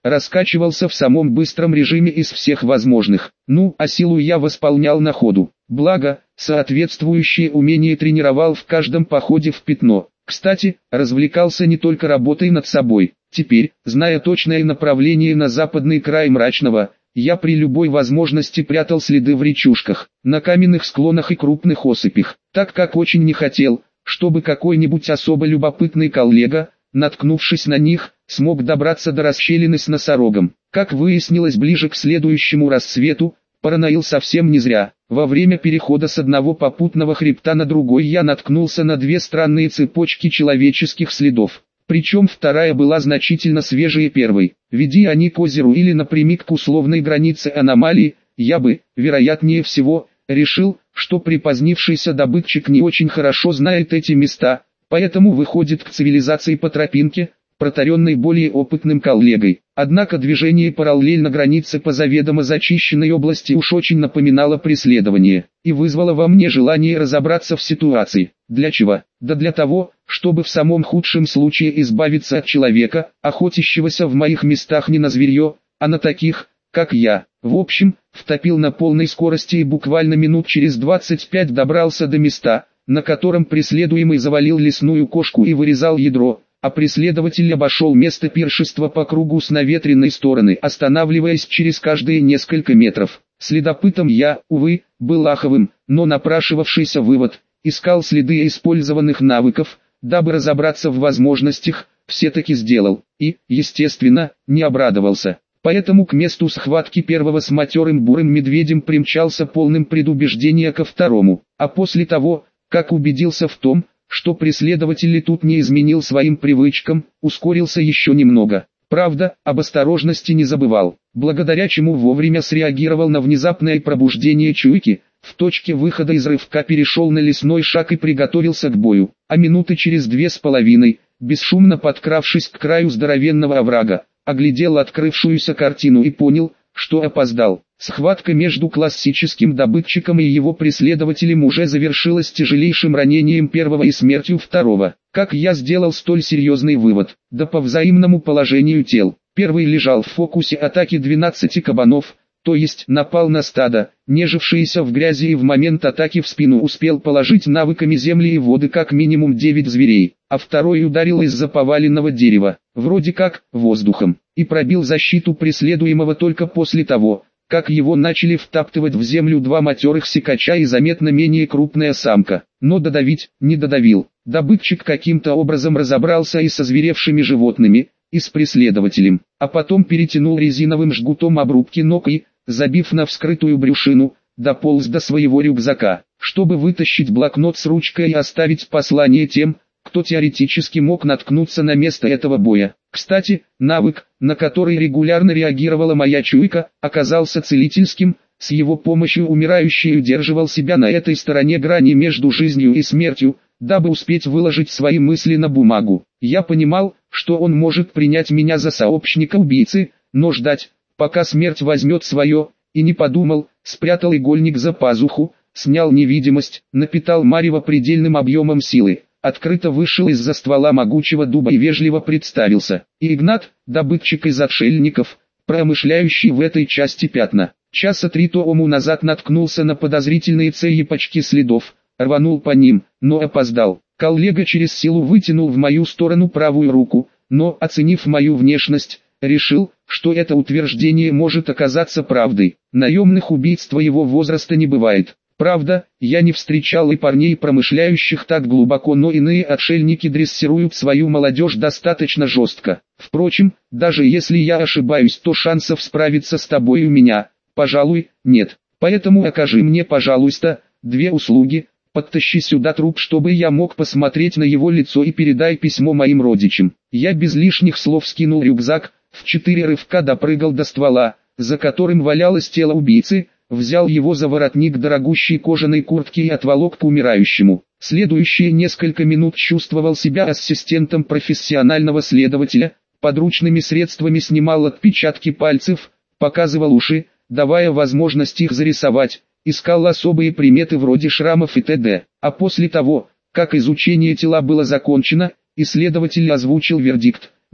раскачивался в самом быстром режиме из всех возможных. Ну, а силу я восполнял на ходу. Благо, соответствующие умения тренировал в каждом походе в пятно. Кстати, развлекался не только работой над собой. Теперь, зная точное направление на западный край Мрачного, я при любой возможности прятал следы в речушках, на каменных склонах и крупных осыпях, так как очень не хотел, чтобы какой-нибудь особо любопытный коллега, наткнувшись на них, смог добраться до расщелины с носорогом. Как выяснилось ближе к следующему рассвету, параноил совсем не зря. Во время перехода с одного попутного хребта на другой я наткнулся на две странные цепочки человеческих следов. Причем вторая была значительно свежее первой. Веди они к озеру или напрямик к условной границе аномалии, я бы, вероятнее всего, решил, что припозднившийся добытчик не очень хорошо знает эти места, поэтому выходит к цивилизации по тропинке, протаренной более опытным коллегой. Однако движение параллельно границе по заведомо зачищенной области уж очень напоминало преследование, и вызвало во мне желание разобраться в ситуации. Для чего? Да для того, чтобы в самом худшем случае избавиться от человека, охотящегося в моих местах не на зверье, а на таких, как я. В общем, втопил на полной скорости и буквально минут через 25 добрался до места, на котором преследуемый завалил лесную кошку и вырезал ядро, а преследователь обошел место пиршества по кругу с наветренной стороны, останавливаясь через каждые несколько метров. Следопытом я, увы, был аховым, но напрашивавшийся вывод, искал следы использованных навыков, дабы разобраться в возможностях, все-таки сделал, и, естественно, не обрадовался. Поэтому к месту схватки первого с матерым бурым медведем примчался полным предубеждения ко второму, а после того, как убедился в том, что преследователь тут не изменил своим привычкам, ускорился еще немного. Правда, об осторожности не забывал, благодаря чему вовремя среагировал на внезапное пробуждение чуйки, в точке выхода из рывка перешел на лесной шаг и приготовился к бою. А минуты через 2,5, бесшумно подкравшись к краю здоровенного оврага, оглядел открывшуюся картину и понял, что опоздал. Схватка между классическим добытчиком и его преследователем уже завершилась тяжелейшим ранением первого и смертью второго. Как я сделал столь серьезный вывод? Да по взаимному положению тел. Первый лежал в фокусе атаки 12 кабанов, то есть напал на стадо, нежившиеся в грязи, и в момент атаки в спину успел положить навыками земли и воды как минимум 9 зверей, а второй ударил из-за поваленного дерева, вроде как, воздухом, и пробил защиту преследуемого только после того, как его начали втаптывать в землю два матерых сикача и заметно менее крупная самка. Но додавить не додавил. Добытчик каким-то образом разобрался и со зверевшими животными, и с преследователем, а потом перетянул резиновым жгутом обрубки ног и, забив на вскрытую брюшину, дополз до своего рюкзака, чтобы вытащить блокнот с ручкой и оставить послание тем, кто теоретически мог наткнуться на место этого боя. Кстати, навык, на который регулярно реагировала моя чуйка, оказался целительским. С его помощью умирающий удерживал себя на этой стороне грани между жизнью и смертью, дабы успеть выложить свои мысли на бумагу. Я понимал, что он может принять меня за сообщника убийцы, но ждать, пока смерть возьмет свое, и не подумал, спрятал игольник за пазуху, снял невидимость, напитал марево предельным объемом силы, открыто вышел из-за ствола могучего дуба и вежливо представился. И Игнат, добытчик из отшельников, промышляющий в этой части пятна. Часа 3 тому назад наткнулся на подозрительные цепочки следов, рванул по ним, но опоздал. Коллега через силу вытянул в мою сторону правую руку, но, оценив мою внешность, решил, что это утверждение может оказаться правдой. Наемных убийц твоего возраста не бывает. Правда, я не встречал и парней, промышляющих так глубоко, но иные отшельники дрессируют свою молодежь достаточно жестко. Впрочем, даже если я ошибаюсь, то шансов справиться с тобой у меня, пожалуй, нет. Поэтому окажи мне, пожалуйста, 2 услуги. Подтащи сюда труп, чтобы я мог посмотреть на его лицо, и передай письмо моим родичам. Я без лишних слов скинул рюкзак, в 4 рывка допрыгал до ствола, за которым валялось тело убийцы, взял его за воротник дорогущей кожаной куртки и отволок к умирающему. Следующие несколько минут чувствовал себя ассистентом профессионального следователя, подручными средствами снимал отпечатки пальцев, показывал уши, давая возможность их зарисовать, искал особые приметы вроде шрамов и т.д. А после того, как изучение тела было закончено, исследователь озвучил вердикт: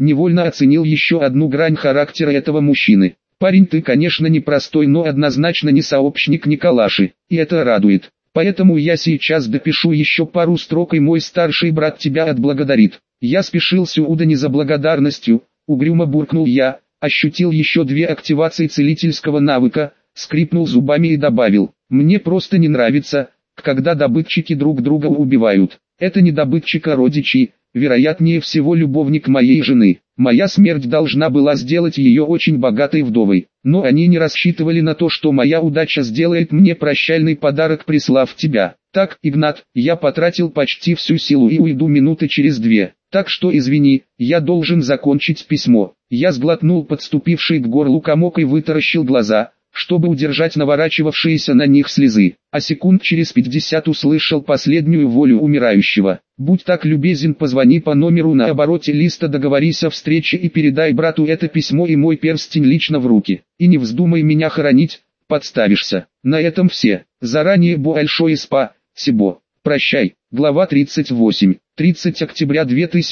невольно оценил еще одну грань характера этого мужчины. Парень, ты, конечно, непростой, но однозначно не сообщник Николаши, и это радует. Поэтому я сейчас допишу еще пару строк, и мой старший брат тебя отблагодарит. Я спешил сюда не за благодарностью, угрюмо буркнул я, ощутил еще 2 активации целительского навыка, скрипнул зубами и добавил: мне просто не нравится, когда добытчики друг друга убивают. Это не добытчик, а родичи, вероятнее всего любовник моей жены. Моя смерть должна была сделать ее очень богатой вдовой, но они не рассчитывали на то, что моя удача сделает мне прощальный подарок, прислав тебя. Так, Игнат, я потратил почти всю силу и уйду минуты через 2, так что извини, я должен закончить письмо. Я сглотнул подступивший к горлу комок и вытаращил глаза, чтобы удержать наворачивавшиеся на них слезы, а секунд через 50 услышал последнюю волю умирающего. Будь так любезен, позвони по номеру на обороте листа, договорись о встрече и передай брату это письмо и мой перстень лично в руки. И не вздумай меня хоронить, подставишься. На этом все. Заранее большое спасибо. Прощай. Глава 38. 30 октября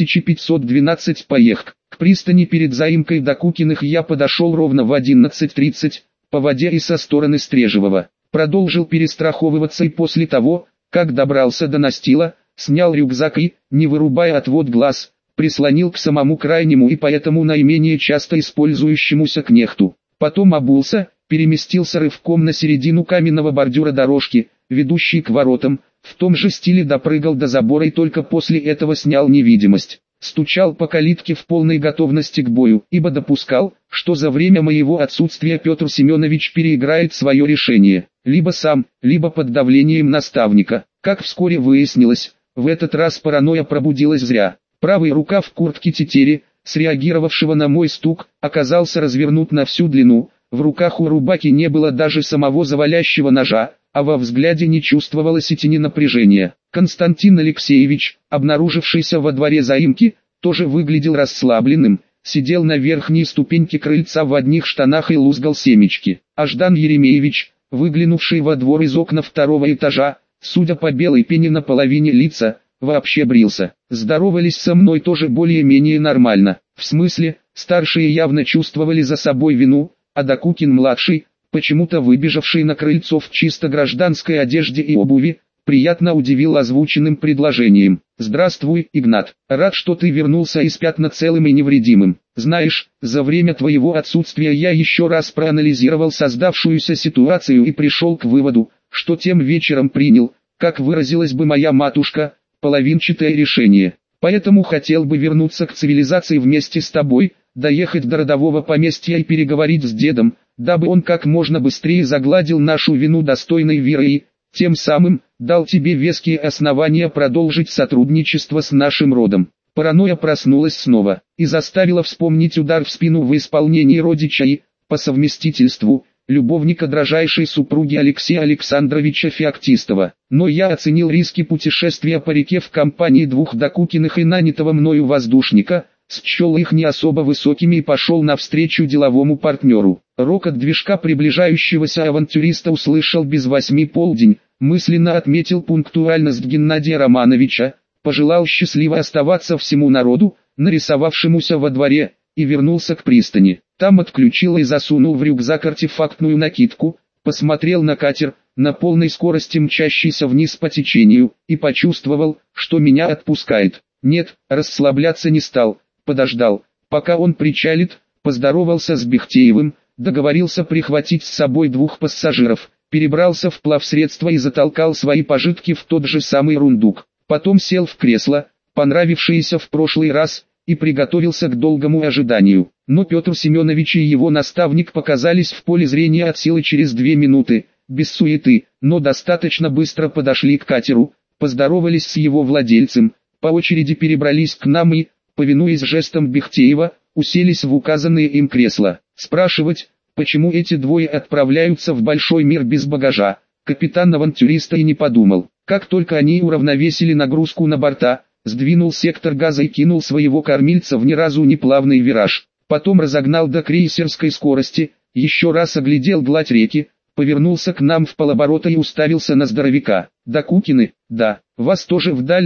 2512. Поехк. К пристани перед заимкой Докукиных я подошел ровно в 11:30. По воде и со стороны Стрежевого. Продолжил перестраховываться и после того, как добрался до настила, снял рюкзак и, не вырубая отвод глаз, прислонил к самому крайнему и поэтому наименее часто использующемуся кнехту. Потом обулся, переместился рывком на середину каменного бордюра дорожки, ведущей к воротам, в том же стиле допрыгал до забора и только после этого снял невидимость. Стучал по калитке в полной готовности к бою, ибо допускал, что за время моего отсутствия Петр Семенович переиграет свое решение, либо сам, либо под давлением наставника. Как вскоре выяснилось, в этот раз паранойя пробудилась зря. Правый рукав куртки тетери, среагировавшего на мой стук, оказался развернут на всю длину, в руках у рубаки не было даже самого завалящего ножа, а во взгляде не чувствовалось и тени напряжения. Константин Алексеевич, обнаружившийся во дворе заимки, тоже выглядел расслабленным, сидел на верхней ступеньке крыльца в одних штанах и лузгал семечки. А Ждан Еремеевич, выглянувший во двор из окна 2-го этажа, судя по белой пене на половине лица, вообще брился. Здоровались со мной тоже более-менее нормально. В смысле, старшие явно чувствовали за собой вину, а Докукин-младший, почему-то выбежавший на крыльцо в чисто гражданской одежде и обуви, приятно удивил озвученным предложением. «Здравствуй, Игнат. Рад, что ты вернулся из Пятна целым и невредимым. Знаешь, за время твоего отсутствия я еще раз проанализировал создавшуюся ситуацию и пришел к выводу, что тем вечером принял, как выразилась бы моя матушка, половинчатое решение. Поэтому хотел бы вернуться к цивилизации вместе с тобой, доехать до родового поместья и переговорить с дедом, дабы он как можно быстрее загладил нашу вину достойной веры и, тем самым, дал тебе веские основания продолжить сотрудничество с нашим родом». Паранойя проснулась снова и заставила вспомнить удар в спину в исполнении родича и, по совместительству, любовника дрожайшей супруги Алексея Александровича Феоктистова. Но я оценил риски путешествия по реке в компании 2 Докукиных и нанятого мною воздушника, счел их не особо высокими и пошел навстречу деловому партнеру. Рокот движка приближающегося авантюриста услышал без 8:30, мысленно отметил пунктуальность Геннадия Романовича, пожелал счастливо оставаться всему народу, нарисовавшемуся во дворе, и вернулся к пристани. Там отключил и засунул в рюкзак артефактную накидку, посмотрел на катер, на полной скорости мчащийся вниз по течению, и почувствовал, что меня отпускает. Нет, расслабляться не стал, подождал, пока он причалит, поздоровался с Бехтеевым, договорился прихватить с собой 2 пассажиров, перебрался в плавсредство и затолкал свои пожитки в тот же самый рундук. Потом сел в кресло, понравившееся в прошлый раз, и приготовился к долгому ожиданию. Но Петр Семенович и его наставник показались в поле зрения от силы через 2 минуты, без суеты, но достаточно быстро подошли к катеру, поздоровались с его владельцем, по очереди перебрались к нам и, повинуясь жестам Бехтеева, уселись в указанные им кресла. Спрашивать, почему эти двое отправляются в большой мир без багажа, капитан-авантюриста и не подумал. Как только они уравновесили нагрузку на борта, сдвинул сектор газа и кинул своего кормильца в ни разу не плавный вираж. Потом разогнал до крейсерской скорости, еще раз оглядел гладь реки, повернулся к нам в полоборота и уставился на здоровяка. «Докукины, да, вас тоже в дальний,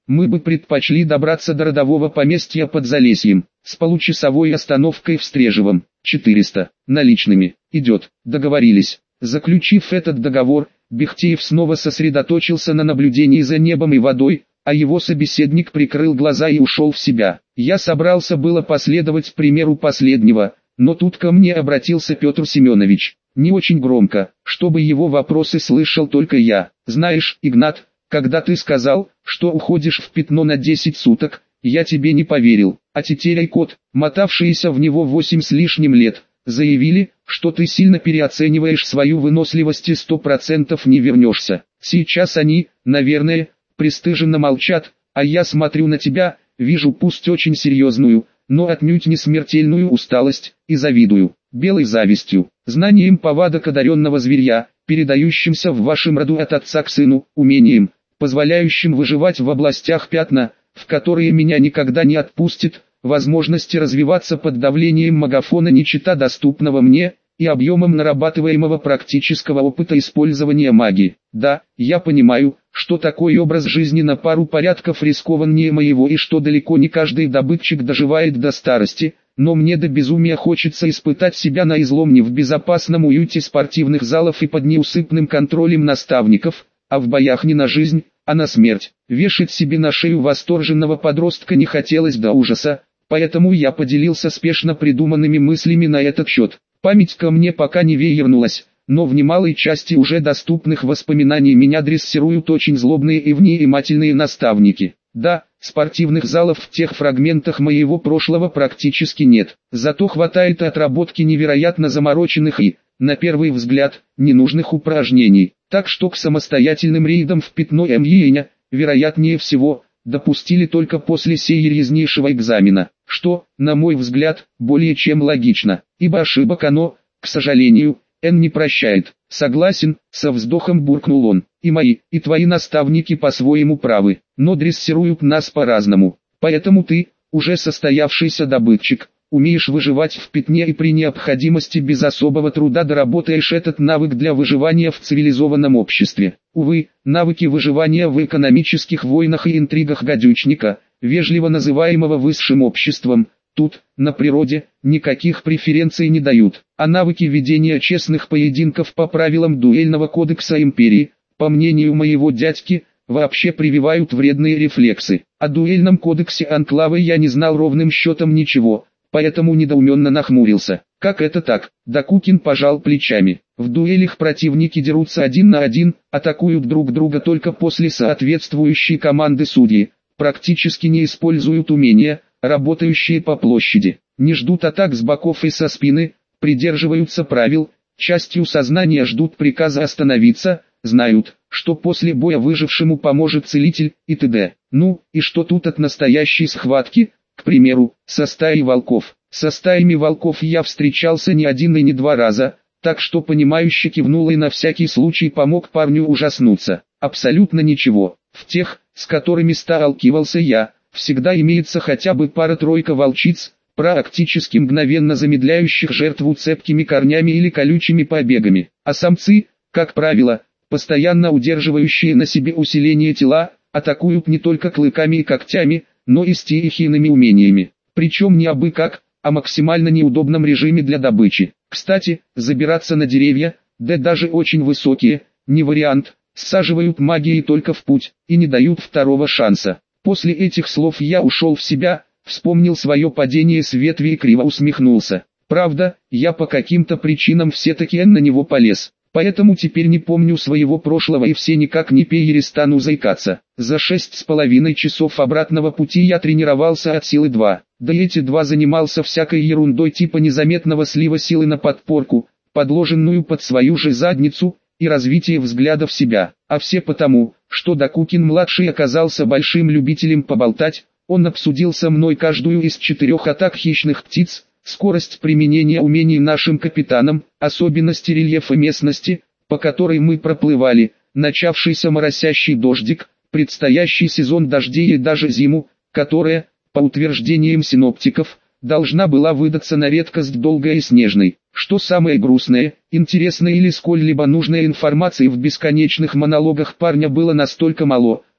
Мы бы предпочли добраться до родового поместья под Залесьем, с получасовой остановкой в Стрежевом. 400, наличными. Идет, договорились. Заключив этот договор, Бехтеев снова сосредоточился на наблюдении за небом и водой, а его собеседник прикрыл глаза и ушел в себя. Я собрался было последовать примеру последнего, но тут ко мне обратился Петр Семенович. Не очень громко, чтобы его вопросы слышал только я. Знаешь, Игнат, когда ты сказал, что уходишь в Пятно на 10 суток, я тебе не поверил. А Тетеря и Кот, мотавшиеся в него 8 с лишним лет, заявили, что ты сильно переоцениваешь свою выносливость и 100% не вернешься. Сейчас они, наверное, пристыженно молчат, а я смотрю на тебя, вижу пусть очень серьезную, но отнюдь не смертельную усталость, и завидую, белой завистью, знанием повадок одаренного зверя, передающимся в вашем роду от отца к сыну, умением, позволяющим выживать в областях Пятна, в которые меня никогда не отпустит, возможности развиваться под давлением магафона не чета доступного мне, и объемом нарабатываемого практического опыта использования магии. Да, я понимаю, что такой образ жизни на пару порядков рискованнее моего и что далеко не каждый добытчик доживает до старости, но мне до безумия хочется испытать себя на изломе в безопасном уюте спортивных залов и под неусыпным контролем наставников, а в боях не на жизнь, а на смерть. Вешать себе на шею восторженного подростка не хотелось до ужаса, поэтому я поделился спешно придуманными мыслями на этот счет. Память ко мне пока не веернулась, но в немалой части уже доступных воспоминаний меня дрессируют очень злобные и внимательные наставники. Да, спортивных залов в тех фрагментах моего прошлого практически нет, зато хватает отработки невероятно замороченных и, на первый взгляд, ненужных упражнений. Так что к самостоятельным рейдам в Пятно меня, вероятнее всего, допустили только после серьезнейшего экзамена, что, на мой взгляд, более чем логично, ибо ошибок оно, к сожалению, не прощает. Согласен, со вздохом буркнул он, и мои, и твои наставники по-своему правы, но дрессируют нас по-разному, поэтому ты, уже состоявшийся добытчик, умеешь выживать в Пятне и при необходимости без особого труда доработаешь этот навык для выживания в цивилизованном обществе. Увы, навыки выживания в экономических войнах и интригах гадючника, вежливо называемого высшим обществом, тут, на природе, никаких преференций не дают, а навыки ведения честных поединков по правилам дуэльного кодекса империи, по мнению моего дядьки, вообще прививают вредные рефлексы. О дуэльном кодексе анклавы я не знал ровным счетом ничего, поэтому недоуменно нахмурился. Как это так? Докукин пожал плечами. В дуэлях противники дерутся один на один, атакуют друг друга только после соответствующей команды судьи, практически не используют умения, работающие по площади, не ждут атак с боков и со спины, придерживаются правил, частью сознания ждут приказа остановиться, знают, что после боя выжившему поможет целитель и т.д. Ну, и что тут от настоящей схватки, к примеру, со стаей волков. Со стаями волков я встречался не один и не два раза, так что понимающе кивнул и на всякий случай помог парню ужаснуться. Абсолютно ничего, в тех, с которыми сталкивался я, всегда имеется хотя бы пара-тройка волчиц, практически мгновенно замедляющих жертву цепкими корнями или колючими побегами, а самцы, как правило, постоянно удерживающие на себе усиление тела, атакуют не только клыками и когтями, но и стихийными умениями, причем не абы как, а максимально неудобном режиме для добычи. Кстати, забираться на деревья, да даже очень высокие, не вариант, саживают магией только в путь, и не дают второго шанса. После этих слов я ушел в себя, вспомнил свое падение с ветви и криво усмехнулся. Правда, я по каким-то причинам все-таки на него полез, поэтому теперь не помню своего прошлого и все никак не перестану заикаться. За 6,5 часов обратного пути я тренировался от силы 2, да эти 2 занимался всякой ерундой типа незаметного слива силы на подпорку, подложенную под свою же задницу, и развитие взгляда в себя, а все потому, что Докукин-младший оказался большим любителем поболтать, он обсудил со мной каждую из 4 атак хищных птиц, скорость применения умений нашим капитанам, особенности рельефа местности, по которой мы проплывали, начавшийся моросящий дождик, предстоящий сезон дождей и даже зиму, которая, по утверждениям синоптиков, должна была выдаться на редкость долгой и снежной. Что самое грустное, интересной или сколь-либо нужной информации в бесконечных монологах парня было настолько мало,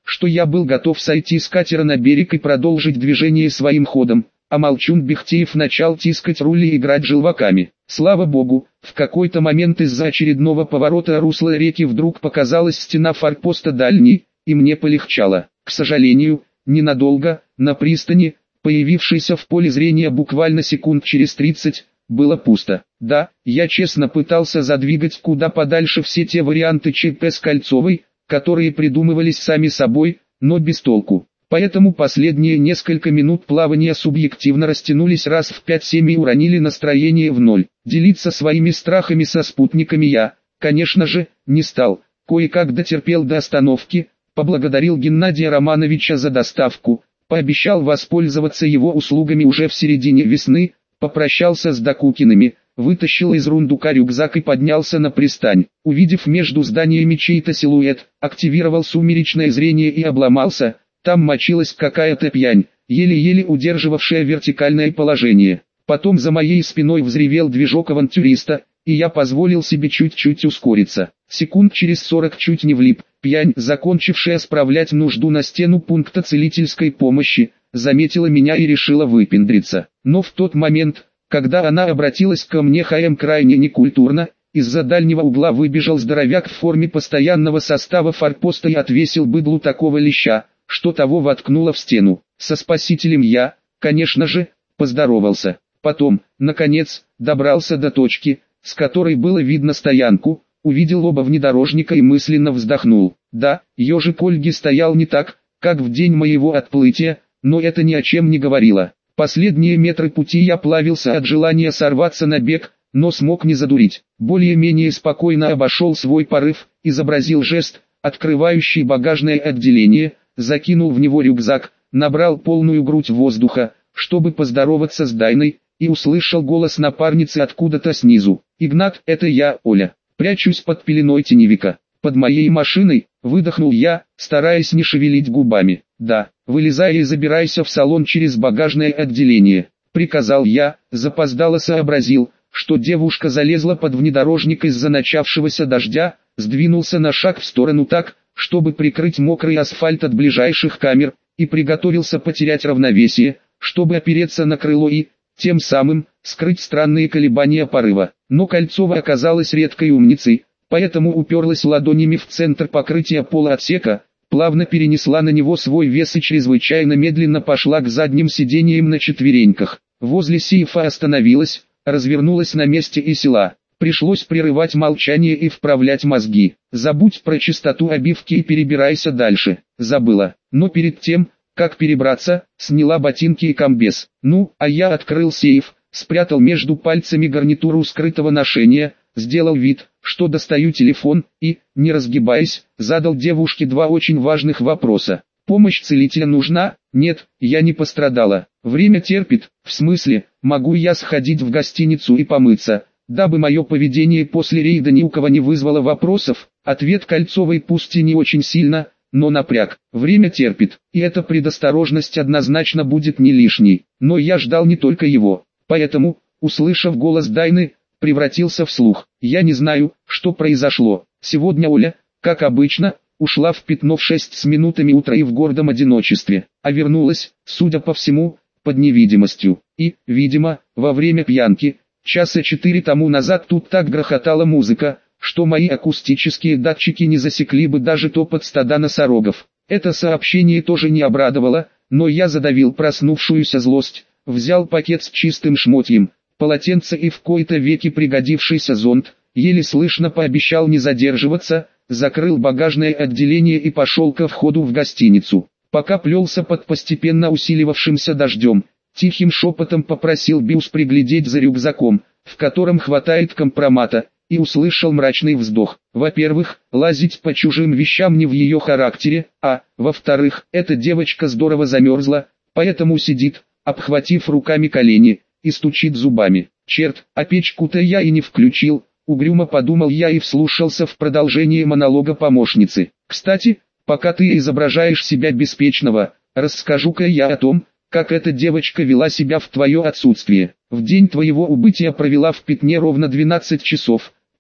что я был готов сойти с катера на берег и продолжить движение своим ходом, а Молчун Бехтеев начал тискать руль и играть желваками. Слава богу, в какой-то момент из-за очередного поворота русла реки вдруг показалась стена форпоста дальней, и мне полегчало. К сожалению, ненадолго, на пристани, появившейся в поле зрения буквально секунд через 30, было пусто. Да, я честно пытался задвигать куда подальше все те варианты ЧП с Кольцовой, которые придумывались сами собой, но без толку. Поэтому последние несколько минут плавания субъективно растянулись раз в 5-7 и уронили настроение в ноль. Делиться своими страхами со спутниками я, конечно же, не стал. Кое-как дотерпел до остановки, поблагодарил Геннадия Романовича за доставку, пообещал воспользоваться его услугами уже в середине весны, попрощался с Докукиными, вытащил из рундука рюкзак и поднялся на пристань. Увидев между зданиями чей-то силуэт, активировал сумеречное зрение и обломался. Там мочилась какая-то пьянь, еле-еле удерживавшая вертикальное положение. Потом за моей спиной взревел движок авантюриста, и я позволил себе чуть-чуть ускориться. Секунд через 40 чуть не влип. Пьянь, закончившая справлять нужду на стену пункта целительской помощи, заметила меня и решила выпендриться. Но в тот момент, когда она обратилась ко мне крайне некультурно, из-за дальнего угла выбежал здоровяк в форме постоянного состава форпоста и отвесил быдлу такого леща, что того воткнуло в стену. Со спасителем я, конечно же, поздоровался. Потом, наконец, добрался до точки, с которой было видно стоянку, увидел оба внедорожника и мысленно вздохнул. Да, ежик Ольги стоял не так, как в день моего отплытия, но это ни о чем не говорило. Последние метры пути я плавился от желания сорваться на бег, но смог не задурить. Более-менее спокойно обошел свой порыв, изобразил жест, открывающий багажное отделение, закинул в него рюкзак, набрал полную грудь воздуха, чтобы поздороваться с Дайной, и услышал голос напарницы откуда-то снизу. «Игнат, это я, Оля. Прячусь под пеленой теневика. Под моей машиной», — выдохнул я, стараясь не шевелить губами. «Да, вылезай и забирайся в салон через багажное отделение», — приказал я, запоздало сообразил, что девушка залезла под внедорожник из-за начавшегося дождя, сдвинулся на шаг в сторону так, чтобы прикрыть мокрый асфальт от ближайших камер, и приготовился потерять равновесие, чтобы опереться на крыло и, тем самым, скрыть странные колебания порыва. Но Кольцова оказалась редкой умницей, поэтому уперлась ладонями в центр покрытия пола отсека, плавно перенесла на него свой вес и чрезвычайно медленно пошла к задним сиденьям на четвереньках. Возле сейфа остановилась, развернулась на месте и села. Пришлось прерывать молчание и вправлять мозги. Забудь про чистоту обивки и перебирайся дальше. Забыла. Но перед тем, как перебраться, сняла ботинки и комбез. Ну, а я открыл сейф, спрятал между пальцами гарнитуру скрытого ношения, сделал вид, что достаю телефон, и, не разгибаясь, задал девушке два очень важных вопроса. Помощь целителя нужна? Нет, я не пострадала. Время терпит, в смысле, могу я сходить в гостиницу и помыться? Дабы мое поведение после рейда ни у кого не вызвало вопросов, ответ Кольцовой пусть и не очень сильно, но напряг. Время терпит, и эта предосторожность однозначно будет не лишней. Но я ждал не только его, поэтому, услышав голос Дайны, превратился в слух. Я не знаю, что произошло. Сегодня Оля, как обычно, ушла в пятно в 6 с минутами утра и в гордом одиночестве, а вернулась, судя по всему, под невидимостью. И, видимо, во время пьянки, часа 4 тому назад тут так грохотала музыка, что мои акустические датчики не засекли бы даже топот стада носорогов. Это сообщение тоже не обрадовало, но я задавил проснувшуюся злость, взял пакет с чистым шмотьем, полотенце и в кои-то веки пригодившийся зонт, еле слышно пообещал не задерживаться, закрыл багажное отделение и пошел ко входу в гостиницу. Пока плелся под постепенно усиливавшимся дождем, тихим шепотом попросил Биус приглядеть за рюкзаком, в котором хватает компромата, и услышал мрачный вздох. Во-первых, лазить по чужим вещам не в ее характере, а, во-вторых, эта девочка здорово замерзла, поэтому сидит, обхватив руками колени, и стучит зубами. Черт, а печку-то я и не включил, угрюмо подумал я и вслушался в продолжение монолога помощницы. Кстати, пока ты изображаешь себя беспечного, расскажу-ка я о том, как эта девочка вела себя в твое отсутствие. В день твоего убытия провела в пятне ровно 12 часов,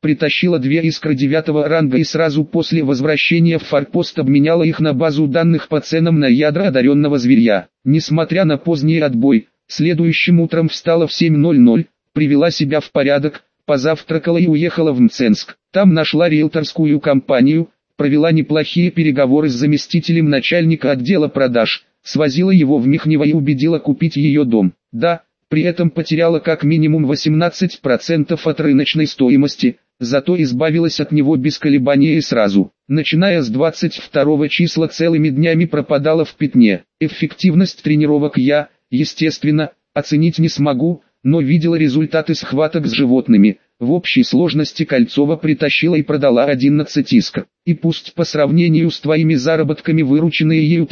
притащила 2 искры 9 ранга и сразу после возвращения в форпост обменяла их на базу данных по ценам на ядра одаренного зверья. Несмотря на поздний отбой, следующим утром встала в 7:00, привела себя в порядок, позавтракала и уехала в Мценск. Там нашла риэлторскую компанию, провела неплохие переговоры с заместителем начальника отдела продаж, свозила его в Михнево и убедила купить ее дом. Да, при этом потеряла как минимум 18% от рыночной стоимости, зато избавилась от него без колебания и сразу. Начиная с 22 числа целыми днями пропадала в пятне. Эффективность тренировок я, естественно, оценить не смогу, но видела результаты схваток с животными. В общей сложности Кольцова притащила и продала 11 искр. И пусть по сравнению с твоими заработками вырученные ею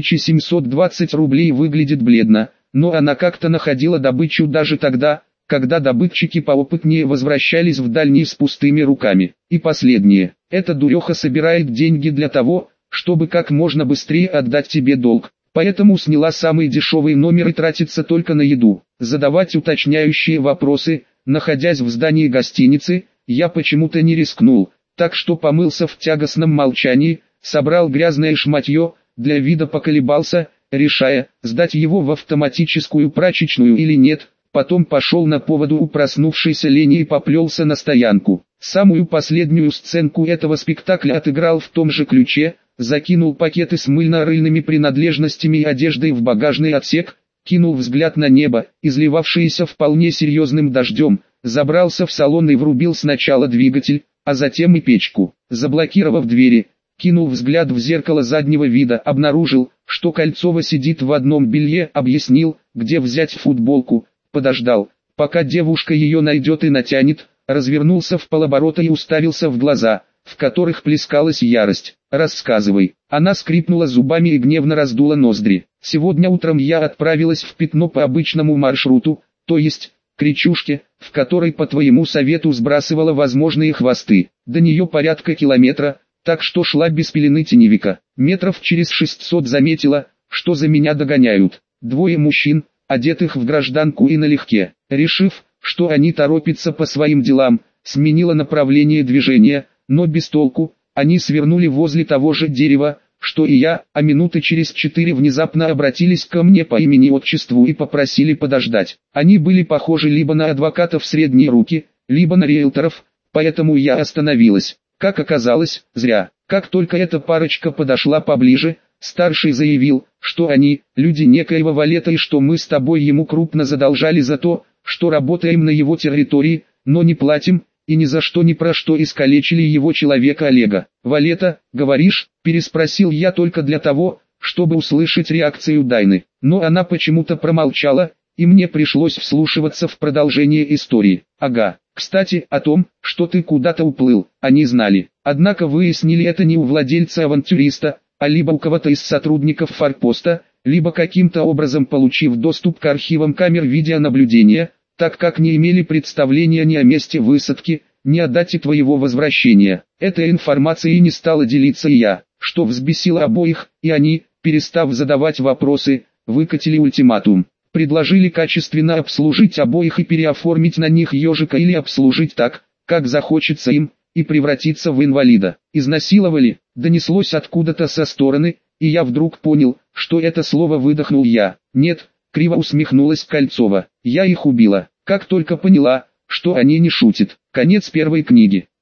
3720 рублей выглядит бледно, но она как-то находила добычу даже тогда, когда добытчики поопытнее возвращались в дальние с пустыми руками. И последнее. Эта дуреха собирает деньги для того, чтобы как можно быстрее отдать тебе долг. Поэтому сняла самый дешевый номер и тратится только на еду. Задавать уточняющие вопросы, находясь в здании гостиницы, я почему-то не рискнул, так что помылся в тягостном молчании, собрал грязное шматье, для вида поколебался, решая, сдать его в автоматическую прачечную или нет, потом пошел на поводу у проснувшейся лени и поплелся на стоянку. Самую последнюю сценку этого спектакля отыграл в том же ключе, закинул пакеты с мыльно-рыльными принадлежностями и одеждой в багажный отсек, кинул взгляд на небо, изливавшееся вполне серьезным дождем, забрался в салон и врубил сначала двигатель, а затем и печку. Заблокировав двери, кинул взгляд в зеркало заднего вида, обнаружил, что Кольцова сидит в одном белье, объяснил, где взять футболку, подождал, пока девушка ее найдет и натянет, развернулся в полоборота и уставился в глаза, в которых плескалась ярость. «Рассказывай». Она скрипнула зубами и гневно раздула ноздри. «Сегодня утром я отправилась в Пятно по обычному маршруту, то есть, к речушке, в которой по твоему совету сбрасывала возможные хвосты. До нее порядка километра, так что шла без пелены теневика. Метров через 600 заметила, что за меня догоняют. 2 мужчин, одетых в гражданку и налегке. Решив, что они торопятся по своим делам, сменила направление движения, но без толку. Они свернули возле того же дерева, что и я, а минуты через 4 внезапно обратились ко мне по имени-отчеству и попросили подождать. Они были похожи либо на адвокатов средней руки, либо на риэлторов, поэтому я остановилась. Как оказалось, зря. Как только эта парочка подошла поближе, старший заявил, что они, люди некоего Валета и что мы с тобой ему крупно задолжали за то, что работаем на его территории, но не платим, и ни за что ни про что искалечили его человека Олега. «Валета, говоришь?» – переспросил я только для того, чтобы услышать реакцию Дайны. Но она почему-то промолчала, и мне пришлось вслушиваться в продолжение истории. «Ага, кстати, о том, что ты куда-то уплыл, они знали. Однако выяснили это не у владельца-авантюриста, а либо у кого-то из сотрудников форпоста, либо каким-то образом получив доступ к архивам камер видеонаблюдения, так как не имели представления ни о месте высадки, ни о дате твоего возвращения. Этой информацией не стала делиться и я, что взбесило обоих, и они, перестав задавать вопросы, выкатили ультиматум. Предложили качественно обслужить обоих и переоформить на них ежика или обслужить так, как захочется им, и превратиться в инвалида. Изнасиловали, донеслось откуда-то со стороны, и я вдруг понял, что это слово выдохнул я. Нет, криво усмехнулась Кольцова. Я их убила, как только поняла, что они не шутят. Конец первой книги.